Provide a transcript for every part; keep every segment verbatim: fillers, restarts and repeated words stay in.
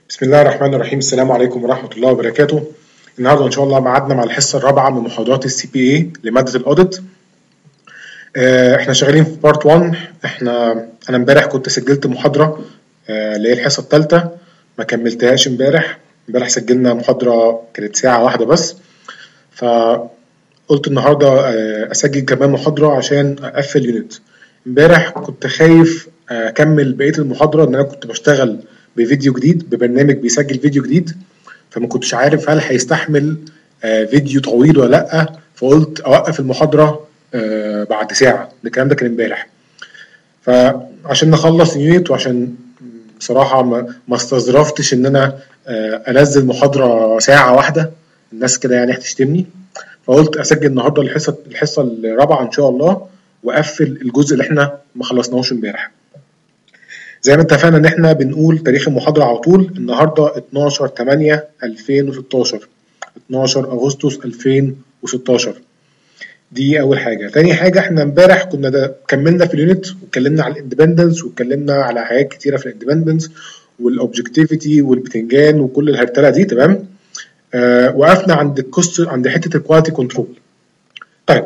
بسم الله الرحمن الرحيم. السلام عليكم ورحمة الله وبركاته. النهارده إن شاء الله ميعادنا مع الحصة الرابعة من محاضرات السي بي اي لمادة الأوديت. آه، احنا شغالين في بارت واحد. احنا أنا امبارح كنت سجلت محاضرة آه، اللي هي الحصة الثالثة، ما كملتهاش امبارح. امبارح سجلنا محاضرة كانت ساعة واحدة بس، فقلت النهارده آه، أسجل كمان محاضرة عشان أقفل يونت. امبارح كنت خايف أكمل بقية المحاضرة إن أنا كنت بشتغل بفيديو جديد، ببرنامج بيسجل فيديو جديد، فما كنتش عارف هل هيستحمل آه فيديو طويل ولا لأ، فقلت أوقف المحاضرة آه بعد ساعة. الكلام ده كان امبارح، فعشان نخلص اليونت وعشان بصراحة ما, ما استظرفتش إن أنا آه أنزل محاضرة ساعة واحدة، الناس كده يعني هتشتمني، فقلت أسجل النهاردة الحصة الحصة الرابعة إن شاء الله وأقفل الجزء اللي إحنا ما خلصناهوش امبارح. زي ما اتفقنا ان احنا بنقول تاريخ المحاضرة على طول. النهاردة اتناشر تمانية ألفين وستاشر، اتناشر أغسطس ألفين وستاشر. دي اول حاجة. تاني حاجة، احنا امبارح كنا ده كملنا في اليونت واتكلمنا على الاندبندنس واتكلمنا على حاجات كتيرة في الاندبندنس والاوبجكتيفيتي والبتنجان وكل الهرتلة دي، تمام. آه وقفنا عند القصة عند حتة الكواليتي كنترول. طيب،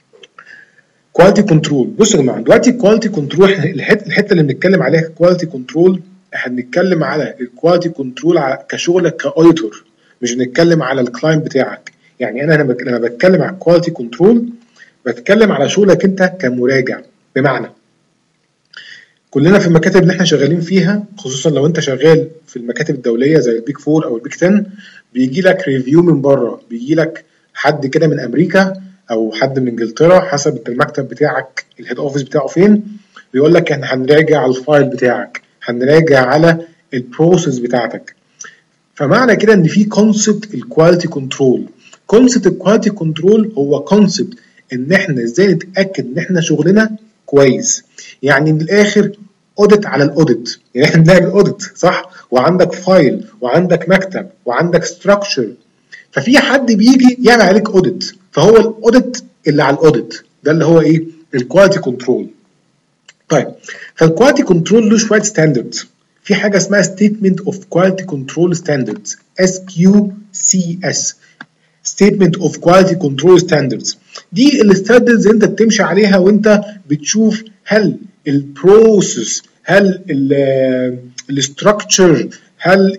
كواليتي كنترول. بصوا يا جماعه، دلوقتي الكواليتي كنترول الحته اللي بنتكلم عليها كواليتي كنترول، احنا بنتكلم على الكواليتي كنترول كشغلك كاوديتور، مش بنتكلم على الكلاينت بتاعك. يعني انا لما بتكلم على الكواليتي كنترول بتكلم على شغلك انت كمراجع. بمعنى كلنا في المكاتب اللي احنا شغالين فيها، خصوصا لو انت شغال في المكاتب الدوليه زي البيك فور او البيك عشرة، بيجي لك ريفيو من بره، بيجي لك حد كده من امريكا او حد من انجلترا حسب انت المكتب بتاعك الهيد اوفيس بتاعه فين، بيقول لك احنا هنراجع على الفايل بتاعك، هنراجع على البروسيس بتاعتك. فمعنى كده ان في كونسبت الكواليتي كنترول. كونسبت الكواليتي كنترول هو كونسبت ان احنا ازاي نتاكد ان احنا شغلنا كويس. يعني من الاخر اوديت على الاوديت، يعني احنا بنعمل اوديت صح، وعندك فايل وعندك مكتب وعندك ستراكشر، ففي حد بيجي يعمل عليك اوديت، فهو الاوديت اللي على الاوديت ده اللي هو ايه؟ الكواليتي كنترول. طيب، فالكواليتي كنترول له شويه ستاندردز. في حاجه اسمها ستيتمنت اوف كواليتي كنترول ستاندردز، اس كيو سي اس، ستيتمنت اوف كواليتي كنترول ستاندردز. دي الستاندردز انت بتمشي عليها وانت بتشوف هل البروسيس، هل الاستراكشر، هل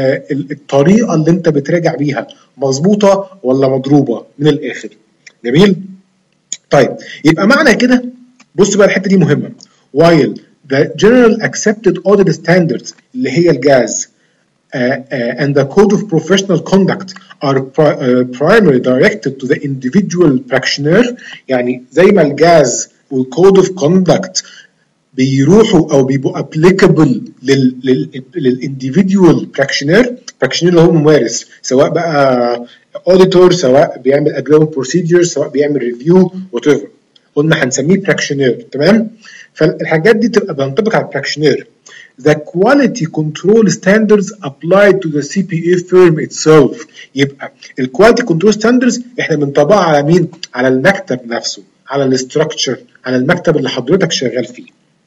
الطريقه اللي انت بتراجع بيها مظبوطه ولا مضروبه من الاخر. جميل. طيب، يبقى معنى كده بص بقى الحته دي مهمه. while the general accepted audit standards اللي هي الجاز Uh, uh, and the code of professional conduct are pri uh, primarily directed to the individual practitioner. يعني زي ما الجاز والcode of conduct بيروحوا او بيبقوا applicable لل لل للindividual practitioner. practitioner اللي هو ممارس، سواء بقى auditor، سواء بيعمل agreement procedures، سواء بيعمل review whatever، قلنا هنسميه practitioner، تمام. فالحاجات دي تبقى بتنطبق على practitioner. The quality control standards applied to the سي بي اي firm itself. يبقى ال quality control standards احنا بنطبقها على مين؟ على المكتب نفسه، على الاستراكشر، على المكتب اللي حضرتك شغال فيه.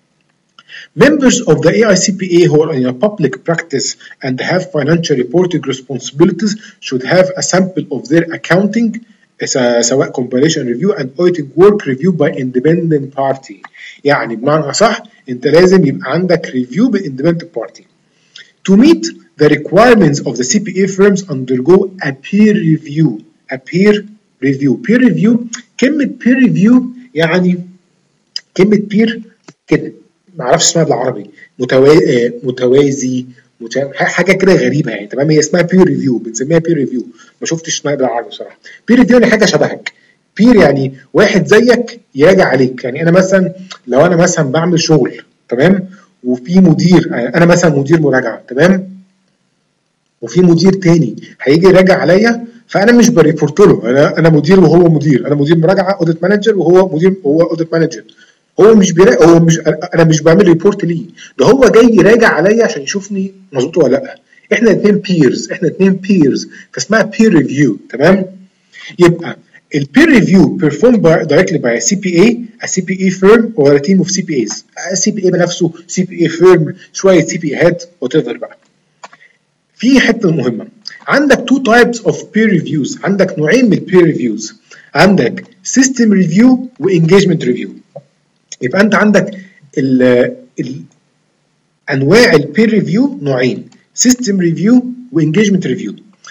Members of the إيه آي سي بي إيه who are in a public practice and have financial reporting responsibilities should have a sample of their accounting سواء compilation review and auditing work reviewed by independent party. يعني بمعنى صح انت لازم يبقى عندك review ب independent party. To meet the requirements of the سي بي إيه firms undergo a peer review. A peer review. Peer review، كلمة peer review يعني كلمة peer كده معرفش اسمها بالعربي، متوا... متوازي مت... حاجه كده غريبه يعني، تمام. هي اسمها بير ريفيو، بنسميها بير ريفيو، ما شفتش اسمها بالعربي بصراحه. بير ريفيو يعني حاجه شبهك. بير يعني واحد زيك يراجع عليك. يعني انا مثلا لو انا مثلا بعمل شغل، تمام، وفي مدير، انا مثلا مدير مراجعه، تمام، وفي مدير تاني هيجي يراجع عليا، فانا مش بريبورت له، انا انا مدير وهو مدير، انا مدير مراجعه اوديت مانجر وهو مدير وهو اوديت مانجر. هو مش بيراجع، هو مش انا مش بعمل ريبورت ليه، ده هو جاي يراجع عليا عشان يشوفني مظبوط ولا لا. احنا اثنين بيرز، احنا اثنين بيرز، فاسمها بير ريفيو، تمام. يبقى البير ريفيو performed by directly by a سي بي إيه, a سي بي إيه firm or a team of سي بي إيز. سي بي إيه بنفسه، سي بي إيه firm، شويه سي بي إيهات whatever بقى. في حته مهمه، عندك two types of peer reviews، عندك نوعين من البير ريفيوز، عندك system review و engagement review. يبقى انت عندك ال ال انواع البير ريفيو نوعين، system review و engagement review.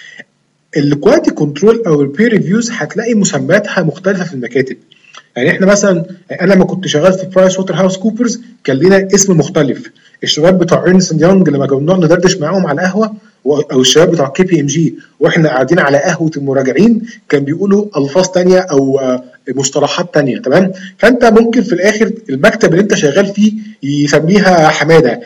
الكواليتي كنترول او البير ريفيوز هتلاقي مسمياتها مختلفه في المكاتب. يعني احنا مثلا انا لما كنت شغال في برايس ووتر هاوس كوبرز كان لنا اسم مختلف، الشباب بتوع ايرنست اند يونج لما كنا بنقعد ندردش معاهم على القهوه، او الشباب بتوع كي بي ام جي واحنا قاعدين على قهوه المراجعين كان بيقولوا الفاظ ثانيه او مصطلحات ثانيه، تمام؟ فانت ممكن في الاخر المكتب اللي انت شغال فيه يسميها حماده،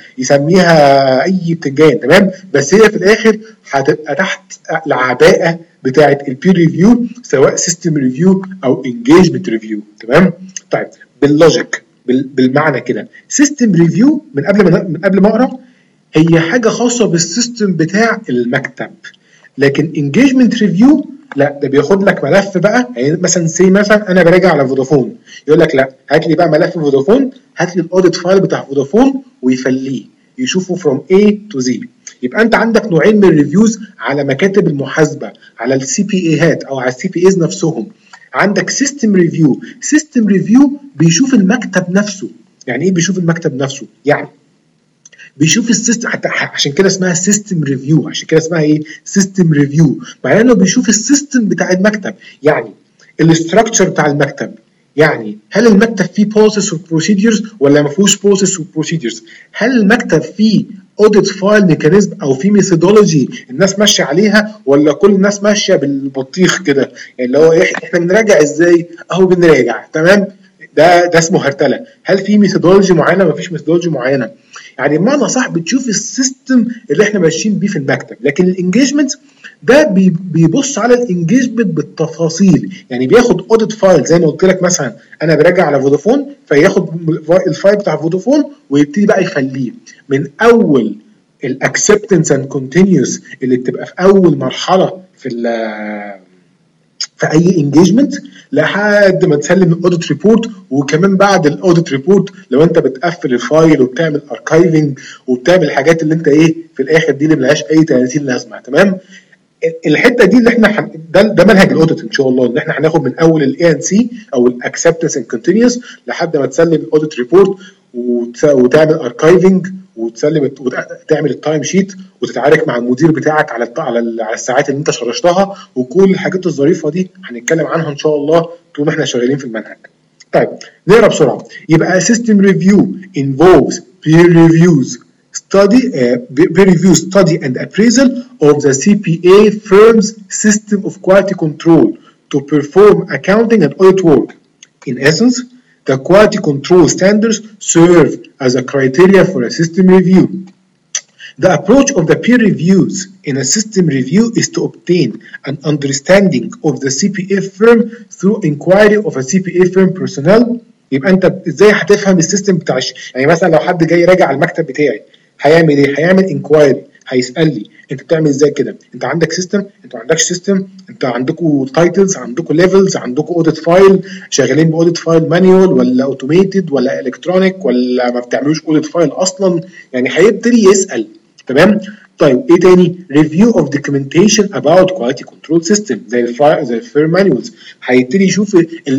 يسميها اي بتنجان، تمام؟ بس هي في الاخر هتبقى تحت العباءه بتاعه البير ريفيو، سواء سيستم ريفيو او انجيجمنت ريفيو، تمام؟ طيب باللوجيك بالمعنى كده، سيستم ريفيو من قبل ما من قبل ما اقرا هي حاجه خاصه بالسيستم بتاع المكتب، لكن انجيجمنت ريفيو لا، ده بياخد لك ملف بقى. يعني مثلا سي مثلا انا براجع على فودافون، يقول لك لا هات لي بقى ملف فودافون، هات لي الاوديت فايل بتاع فودافون ويفليه يشوفه فروم A to Z. يبقى انت عندك نوعين من الريفيوز على مكاتب المحاسبه، على السي بي اي هات او على السي بي ايز نفسهم. عندك سيستم ريفيو، سيستم ريفيو بيشوف المكتب نفسه. يعني ايه بيشوف المكتب نفسه؟ يعني بيشوف السيستم، حتى عشان كده اسمها سيستم ريفيو، عشان كده اسمها ايه؟ سيستم ريفيو، معناه انه بيشوف السيستم بتاع المكتب، يعني الاستراكشر بتاع المكتب. يعني هل المكتب فيه بروسيس وبروسيدجرز ولا ما فيهوش بروسيس وبروسيدجرز؟ هل المكتب فيه اوديت فايل ميكانيزم او في ميثودولوجي الناس ماشيه عليها، ولا كل الناس ماشيه بالبطيخ كده؟ يعني اللي هو احنا بنراجع ازاي؟ اهو بنراجع، تمام؟ ده ده اسمه هرتله. هل في ميثودولوجي معينه؟ ما فيش ميثودولوجي معينه. يعني بمعنى صح بتشوف السيستم اللي احنا ماشيين بيه في المكتب. لكن الانجيجمنت ده بيبص على الانجيجمنت بالتفاصيل، يعني بياخد اوديت فايل زي ما قلت لك، مثلا انا براجع على فودافون فياخد الفايل بتاع فودافون ويبتدي بقى يخليه من اول الاكسبتنس اند كونتينيوس اللي بتبقى في اول مرحله في في اي انجيجمنت لحد ما تسلم الاوديت ريبورت. وكمان بعد الاوديت ريبورت لو انت بتقفل الفايل وبتعمل اركايفنج وبتعمل الحاجات اللي انت ايه في الاخر دي اللي ملهاش اي ثلاثين لازمه، تمام؟ الحته دي اللي احنا حن... ده, ده منهج الاوديت ان شاء الله، ان احنا هناخد من اول الاي ان سي او الاكسبتنس اند كونتينيوس لحد ما تسلم الاوديت ريبورت وت... وتعمل اركايفنج وتسلم وتعمل التايم شيت وتتعارك مع المدير بتاعك على على على الساعات اللي انت شرشتها، وكل الحاجات الظريفه دي هنتكلم عنها ان شاء الله طول ما احنا شغالين في المنهج. طيب نقرا بسرعه. يبقى system review involves peer reviews study uh, peer review study and appraisal of the C P A firm's system of quality control to perform accounting and audit work. In essence, the quality control standards serve as a criteria for a system review. The approach of the peer reviews in a system review is to obtain an understanding of the C P A firm through inquiry of a C P A firm personnel. يبقى انت ازاي هتفهم السيستم بتاع، يعني مثلا لو حد جاي راجع على المكتب بتاعي هيعمل ايه؟ هيعمل انكوايري، هيسال لي انت بتعمل ازاي كده؟ انت عندك سيستم؟ انت ما عندكش سيستم؟ انت عندكم تايتلز؟ عندكم ليفلز؟ عندكم اوديت فايل؟ شغالين باوديت فايل مانيوال ولا اوتوميتد ولا الكترونيك ولا ما بتعملوش اوديت فايل اصلا؟ يعني هيبتدي يسال، تمام؟ طيب ايه تاني؟ ريفيو اوف دوكيومنتيشن اباوت كواليتي كنترول سيستم زي الفاير زي الفير مانيوالز، هيبتدي يشوف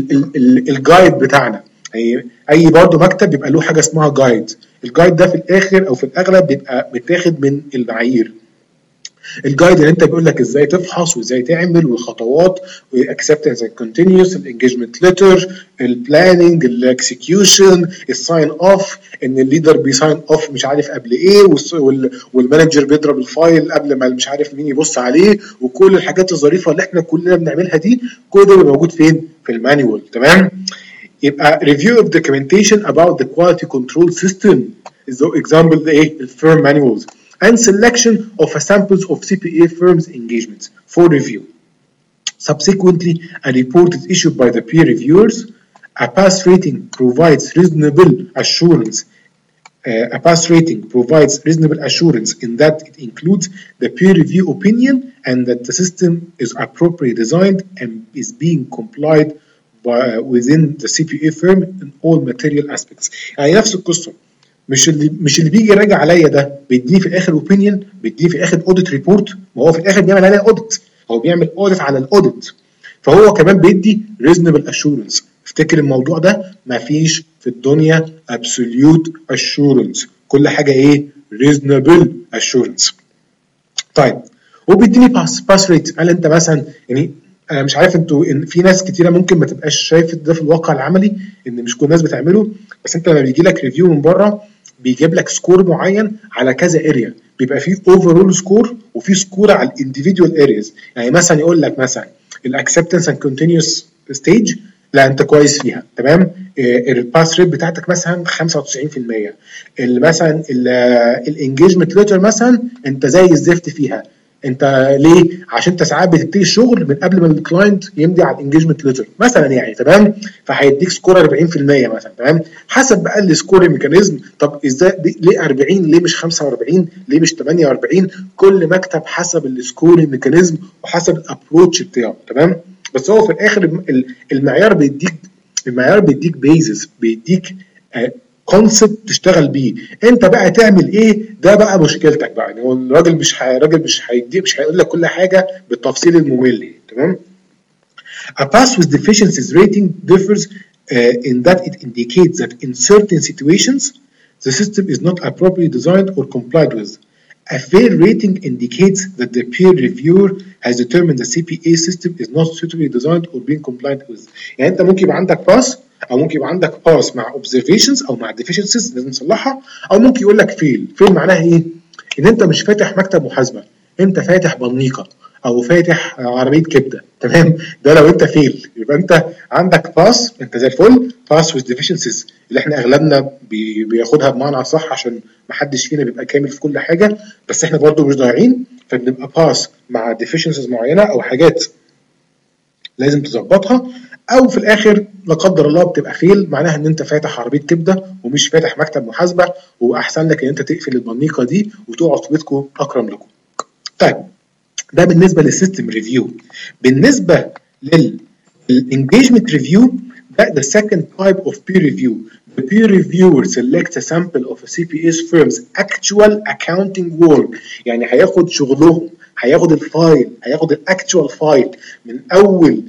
الجايد بتاعنا. اي اي برضه مكتب بيبقى له حاجه اسمها جايد، الجايد ده في الاخر او في الاغلب بيبقى متاخد من المعايير. الجايد اللي انت بيقول لك ازاي تفحص وازاي تعمل والخطوات والاكسبتنس اند كونتينيوس، الانجيجمنت ليتر، البلاننج، الاكسكيوشن، الساين اوف، ان الليدر بيساين اوف مش عارف قبل ايه، والمانجر بيضرب الفايل قبل ما مش عارف مين يبص عليه، وكل الحاجات الظريفه اللي احنا كلنا بنعملها دي كل ده موجود فين؟ في المانيوال، تمام؟ يبقى review of documentation about the quality control system is the example ايه؟ الفيرم manuals and selection of a samples of C P A firms engagements for review. Subsequently, a report is issued by the peer reviewers. A pass rating provides reasonable assurance. Uh, a pass rating provides reasonable assurance in that it includes the peer review opinion and that the system is appropriately designed and is being complied within the C P A firm in all material aspects. يعني نفس القصة. مش اللي مش اللي بيجي يراجع عليا ده بيديني في الاخر اوبينيون، بيديني في الاخر اوديت ريبورت، ما هو في الاخر بيعمل عليا اوديت، هو بيعمل اوديت على الاوديت، فهو كمان بيدي ريزونبل اشورنس. افتكر الموضوع ده، مفيش في الدنيا ابسوليوت اشورنس، كل حاجه ايه؟ ريزونبل اشورنس. طيب وبيديني باس باس ريت. هل انت مثلا يعني انا مش عارف انتوا ان في ناس كتيره ممكن ما تبقاش شايف ده في الواقع العملي ان مش كل الناس بتعمله، بس انت لما بيجي لك ريفيو من بره بيجيب لك سكور معين على كذا اريا، بيبقى فيه اوفرول سكور وفي سكور على الانديفيدوال ارياز. يعني مثلا يقول لك مثلا الاكسبتنس اند كونتينيوس ستيج، لا انت كويس فيها تمام، الباس ريت بتاعتك مثلا خمسة وتسعين في المية، مثلا الانجيجمنت ليتر مثلا انت زي الزفت فيها. انت ليه؟ عشان انت ساعات بتبتدي الشغل من قبل ما الكلاينت يمضي على الانجيجمنت ليتر مثلا يعني تمام، فهيديك سكور أربعين في المية مثلا تمام، حسب بقى السكور ميكانيزم. طب ازاي ليه أربعين؟ ليه مش خمسة وأربعين؟ ليه مش ثمانية وأربعين؟ كل مكتب حسب السكور ميكانيزم وحسب الابروتش بتاعه تمام. بس هو في الاخر المعيار بيديك المعيار بيديك بيزس، بيديك كونسبت تشتغل بيه، انت بقى تعمل ايه ده بقى مشكلتك بقى. يعني هو الراجل مش ح... الراجل مش هيديك مش هيقول لك كل حاجه بالتفصيل الممل تمام. A pass with deficiencies rating differs uh, in that it indicates that in certain situations the system is not appropriately designed or complied with. A fair rating indicates that the peer reviewer has determined the سي بي إيه system is not suitably designed or being compliant with. يعني انت ممكن يبقى عندك باس او ممكن يبقى عندك باس مع observations او مع deficiencies لازم تصلحها، او ممكن يقول لك فيل. فيل معناها ايه؟ ان انت مش فاتح مكتب محاسبه، انت فاتح بنيقه او فاتح عربيه كبده تمام. ده لو انت فيل يبقى انت عندك باس، انت زي الفل. باس with deficiencies اللي احنا اغلبنا بي بياخدها بمعنى صح عشان ما حدش فينا بيبقى كامل في كل حاجه، بس احنا برضو مش ضايعين، فبنبقى باس مع deficiencies معينه او حاجات لازم تظبطها، او في الاخر لا قدر الله بتبقى فيل، معناها ان انت فاتح عربيه كبده ومش فاتح مكتب محاسبه، واحسن لك ان انت تقفل البنيقه دي وتقعد في بيتكم اكرم لكم. طيب ده بالنسبه للسيستم ريفيو. بالنسبه للانجيجمنت ريفيو ده the second type of peer review. The peer reviewer selects a sample of a سي بي إيه firm's actual accounting work. يعني هياخد شغلهم، هياخد الفايل، هياخد الاكتشوال فايل من اول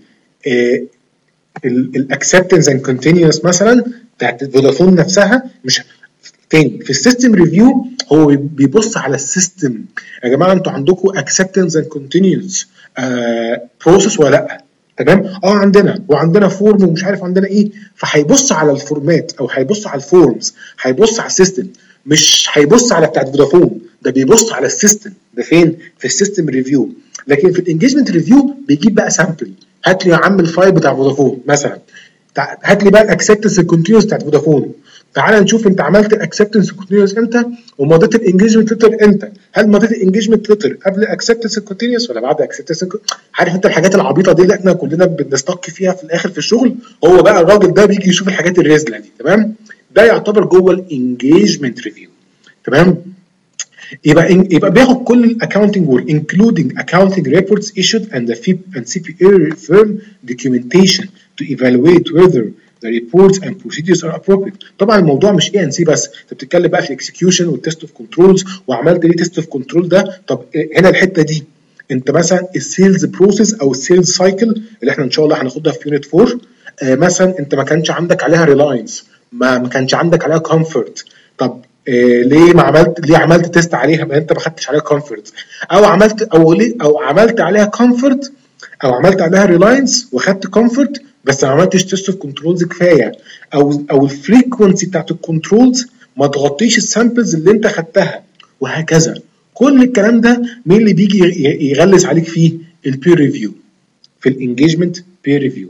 الاكسبتنس اند كونتينيوس مثلا بتاعت فودافون نفسها. مش تاني في السيستم ريفيو هو بيبص على السيستم. يا جماعه انتوا عندكم اكسبتنس اند كونتينيوس بروسيس ولا لا؟ تمام، اه عندنا، وعندنا فورم ومش عارف عندنا ايه، فهيبص على الفورمات او هيبص على الفورمز، هيبص على السيستم، مش هيبص على بتاعت فودافون، ده بيبص على السيستم. ده فين؟ في السيستم ريفيو. لكن في الانجيجمنت ريفيو بيجيب بقى سامبل، هات لي يا عم الفايل بتاع فودافون مثلا، هات لي بقى الاكسبتنس الكونتينيوس بتاعت فودافون، تعال نشوف انت عملت الاكسبتنس كونتينيوس امتى ومضيت الانجيجمنت ليتر امتى. هل مضيت الانجيجمنت ليتر قبل الاكسبتنس كونتينيوس ولا بعد الاكسبتنس؟ عارف انت الحاجات العبيطه دي اللي احنا كلنا بنستق فيها في الاخر في الشغل، هو بقى الراجل ده بيجي يشوف الحاجات الرزله دي تمام. ده يعتبر جوه الانجيجمنت ريفيو تمام. يبقى يبقى بياخد كل الاكونتنج وورك including accounting reports issued and the and سي بي إيه firm documentation to evaluate whether the reports and procedures are appropriate. طبعا الموضوع مش اي ان سي بس، انت بتتكلم بقى في الاكسكيوشن والتست اوف كنترولز، وعملت ليه تيست اوف كنترول ده. طب هنا الحته دي انت مثلا السيلز بروسيس او السيلز سايكل اللي احنا ان شاء الله هناخدها في يونت أربعة، آه مثلا انت ما كانش عندك عليها ريلاينس، ما ما كانش عندك عليها كومفورت، طب إيه ليه ما عملت ليه عملت تيست عليها ما انت ما خدتش عليها كومفورت، او عملت او ليه او عملت عليها كومفورت او عملت عليها ريلاينس وخدت كومفورت بس ما عملتش تيست اوف كنترولز كفايه، او او الفريكونسي بتاعت الكنترولز ما تغطيش السامبلز اللي انت خدتها، وهكذا. كل الكلام ده مين اللي بيجي يغلس عليك فيه؟ البير ريفيو. في الانجيجمنت بير ريفيو.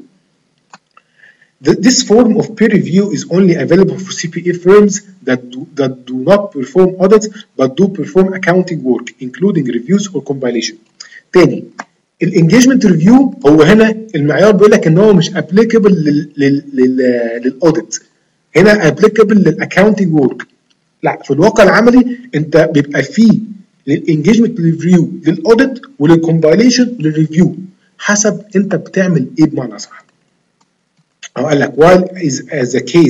This form of peer review is only available for سي بي إيه firms that do, that do not perform audits but do perform accounting work including reviews or compilation. تاني الانجيجمنت ريفيو هو هنا المعيار بيقول لك ان هو مش applicable للاوديت، هنا applicable للاكاونتنج ورك. لا في الواقع العملي انت بيبقى فيه للانجيجمنت ريفيو للاوديت وللكومبايليشن وللريفيو، حسب انت بتعمل ايه بمعنى صح. أو قال لك while is as a case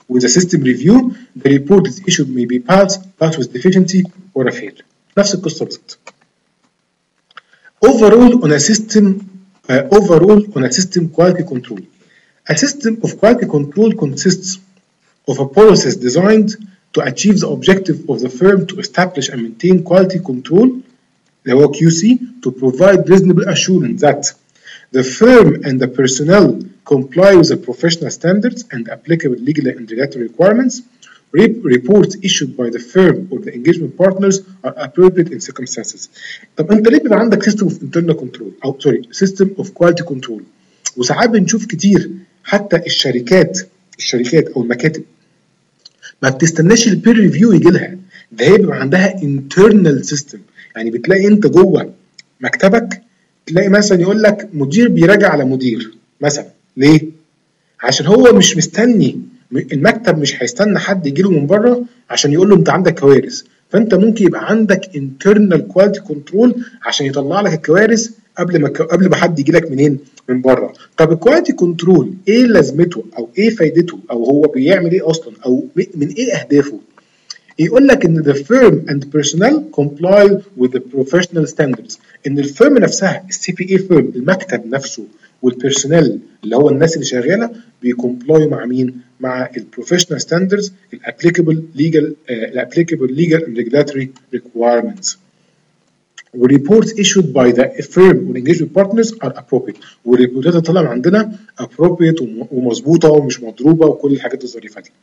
with a system review the report is issued may be passed but with deficiency or a fail. نفس القصة بالظبط. Overall on a system uh, overall on a system quality control. A system of quality control consists of a process designed to achieve the objective of the firm to establish and maintain quality control, the Q C, to provide reasonable assurance that the firm and the personnel comply with the professional standards and applicable legal and regulatory requirements. Reports issued by the firm or the engagement partners are appropriate in circumstances. طب انت ليه بيبقى عندك system of internal control او سوري system of quality control؟ وساعات بنشوف كتير حتى الشركات الشركات او المكاتب ما بتستناش البير ريفيو يجي لها، ده هي بيبقى عندها internal system. يعني بتلاقي انت جوه مكتبك تلاقي مثلا يقول لك مدير بيراجع على مدير مثلا، ليه؟ عشان هو مش مستني، المكتب مش هيستنى حد يجي له من بره عشان يقول له انت عندك كوارث، فانت ممكن يبقى عندك internal quality control عشان يطلع لك الكوارث قبل ما قبل ما حد يجي لك منين؟ من بره. طب الكواليتي كنترول ايه لازمته او ايه فايدته او هو بيعمل ايه اصلا او من ايه اهدافه؟ يقول لك ان the firm and personnel comply with the professional standards. ان الفيرم نفسها السي بي اي فيرم المكتب نفسه والبيرسونال اللي هو الناس اللي شغاله بيكومبلاي مع مين؟ مع البروفيشنال ستاندردز الابليكابل ليجل الابليكابل ليجل and regulatory requirements. والreports issued by the firm والengagement partners are appropriate. والريبورتات اللي طالعه عندنا appropriate ومظبوطه ومش مضروبه وكل الحاجات الظريفه دي.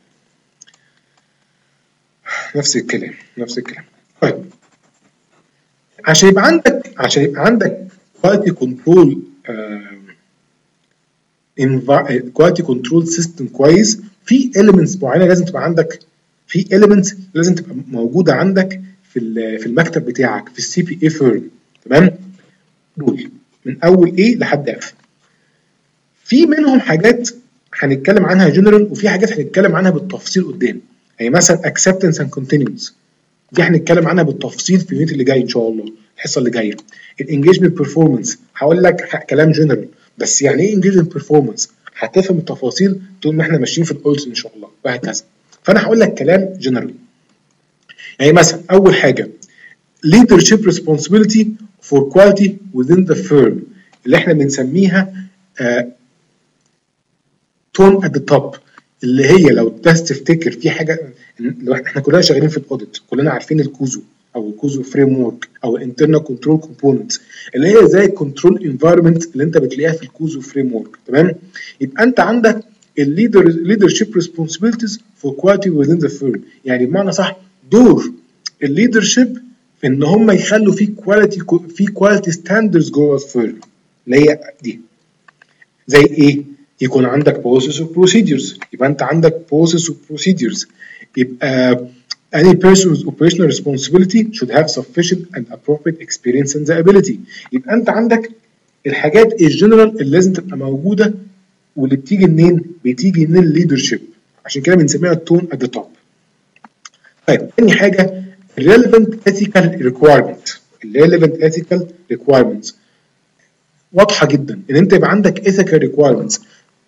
نفس الكلام نفس الكلام. طيب عشان يبقى عندك عشان يبقى عندك quality control quality control system كويس، في elements معينه لازم تبقى عندك، في elements لازم تبقى موجوده عندك في في المكتب بتاعك في السي بي اي فيرم. تمام؟ دول من اول ايه لحد اف. في منهم حاجات هنتكلم عنها جنرال وفي حاجات هنتكلم عنها بالتفصيل قدام. يعني مثلا acceptance and continuance دي هنتكلم عنها بالتفصيل في اليونت اللي جاي ان شاء الله، الحصه اللي جايه. الانجيجمنت بيرفورمانس هقول لك كلام جنرال، بس يعني ايه انجيجمنت بيرفورمانس؟ هتفهم التفاصيل طول ما احنا ماشيين في الاولز ان شاء الله وهكذا. فانا هقول لك كلام جنرال. يعني مثلا اول حاجه leadership responsibility for quality within the firm اللي احنا بنسميها uh, tone at the top، اللي هي لو تفتكر في حاجه، لو احنا كلنا شغالين في الاوديت كلنا عارفين الكوزو او الكوزو فريم ورك او الانترنال كنترول كومبوننتس اللي هي زي الكنترول انفايرمنت اللي انت بتلاقيها في الكوزو فريم ورك. تمام؟ يبقى انت عندك الليدر leadership responsibilities for quality within the firm، يعني بمعنى صح دور الليدرشيب في ان هم يخلوا في كواليتي في كواليتي ستاندردز جوه الفيرم اللي هي دي. زي ايه؟ يكون عندك process of procedures، يبقى انت عندك process of procedures. يبقى any person's operational responsibility should have sufficient and appropriate experience and the ability. يبقى انت عندك الحاجات الجنرال اللي لازم تبقى موجوده واللي بتيجي منين؟ بتيجي من الليدرشيب، عشان كده بنسميها التون at the top. طيب تاني حاجه relevant ethical requirement. relevant ethical requirements واضحه جدا ان انت يبقى عندك ethical requirements.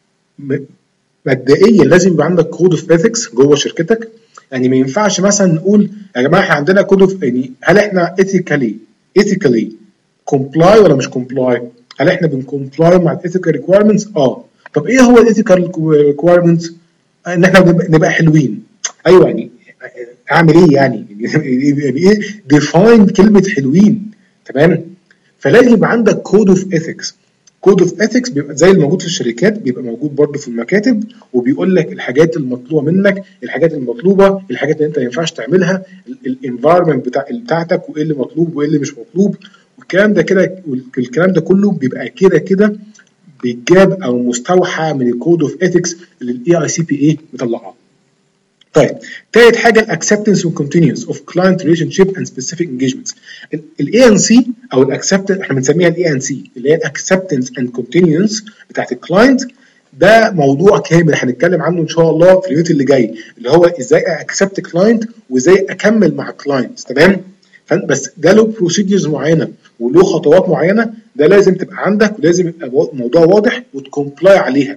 مبدئيا لازم يبقى عندك كود اوف ايثكس جوه شركتك. يعني ما ينفعش مثلا نقول يا جماعه احنا عندنا كود اوف، يعني هل احنا ethically ethically comply ولا مش comply؟ هل احنا بنكمبلاي مع الايثيكال ريكوايرمنتس؟ اه. طب ايه هو الايثيكال ريكوايرمنتس؟ ان احنا نبقى حلوين. ايوه يعني اعمل ايه يعني؟ يعني ايه ديفاين كلمه حلوين؟ تمام؟ فلازم يبقى عندك كود اوف ايثكس. كود اوف ايثكس بيبقى زي الموجود في الشركات بيبقى موجود برضه في المكاتب، وبيقول لك الحاجات المطلوبه منك، الحاجات المطلوبه، الحاجات اللي انت ما ينفعش تعملها، الانفايرمنت بتاع بتاعتك وايه اللي مطلوب وايه اللي مش مطلوب، والكلام ده كده. الكلام ده كله بيبقى كده كده بيتجاب او مستوحى من الكود اوف ايثكس اللي الاي اي سي بي اي مطلعها. طيب تالت حاجه الاكسبتنس والكونتينيوس اوف كلاينت ريليشن شيب اند سبيسيفيك انجيجمنتس. الاي ان سي او الاكسبتنس احنا بنسميها الاي ان سي اللي هي الاكسبتنس اند كونتينيوس بتاعت الكلاينت. ده موضوع كامل هنتكلم عنه ان شاء الله في الفيديو اللي جاي، اللي هو ازاي اكسبت كلاينت وازاي اكمل مع كلاينت. تمام؟ بس ده له بروسيدجرز معينه وله خطوات معينه، ده لازم تبقى عندك ولازم يبقى الموضوع واضح وتكمبلاي عليها.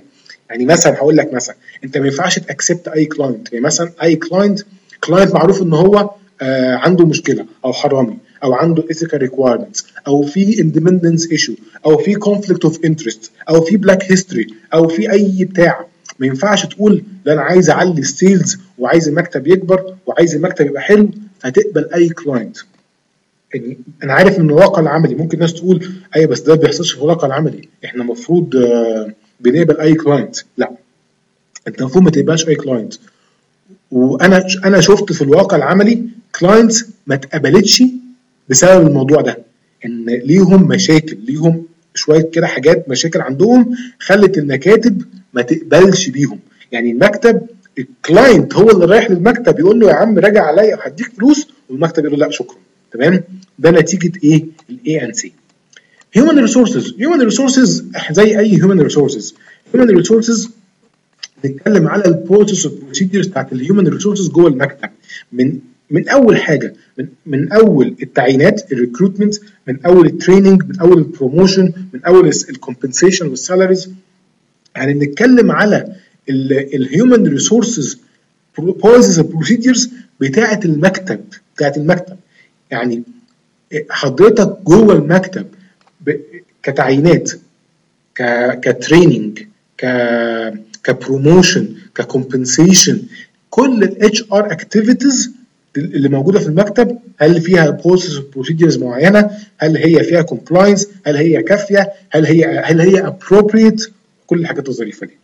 يعني مثلا هقول لك مثلا انت ما ينفعش تاكسبت اي كلاينت، يعني مثلا اي كلاينت كلاينت معروف ان هو آه عنده مشكله او حرامي او عنده ethical requirements او في independence issue او في conflict of interest او في black history او في اي بتاع. ما ينفعش تقول لا انا عايز اعلي السيلز وعايز المكتب يكبر وعايز المكتب يبقى حلو فتقبل اي كلاينت. يعني انا عارف ان الواقع العملي ممكن ناس تقول ايوه بس ده ما بيحصلش في الواقع العملي، احنا المفروض آه بنقبل اي كلاينت. لا، انت المفروض ما تقبلش اي كلاينت. وانا انا شفت في الواقع العملي كلاينتس ما اتقبلتش بسبب الموضوع ده، ان ليهم مشاكل، ليهم شويه كده حاجات مشاكل عندهم خلت المكاتب ما تقبلش بيهم. يعني المكتب الكلاينت هو اللي رايح للمكتب يقول له يا عم راجع عليا وهديك فلوس، والمكتب يقول له لا شكرا. تمام؟ ده نتيجه ايه؟ الاي ان سي. هيومن ريسورسز، هيومن ريسورسز زي اي هيومن ريسورسز. هيومن ريسورسز نتكلم على البروسيس والبروسيدرز بتاعت الهيومن ريسورسز جوه المكتب، من من اول حاجه، من من اول التعيينات الريكروتمنت، من اول التريننج، من اول البروموشن، من اول الكومبنسيشن والسالاريز. يعني نتكلم على الهيومن ريسورسز بوليسيز والبروسيدرز بتاعت المكتب، بتاعت المكتب. يعني حضرتك جوه المكتب كتعيينات، كتريننج، ك كبروموشن، ككومبنسيشن، كل الاتش ار اكتيفيتيز اللي موجوده في المكتب، هل فيها بروسيس وبروسيدرز معينه؟ هل هي فيها كومبلاينس؟ هل هي كافيه؟ هل هي هل هي ابروبريت؟ كل الحاجات الظريفه دي.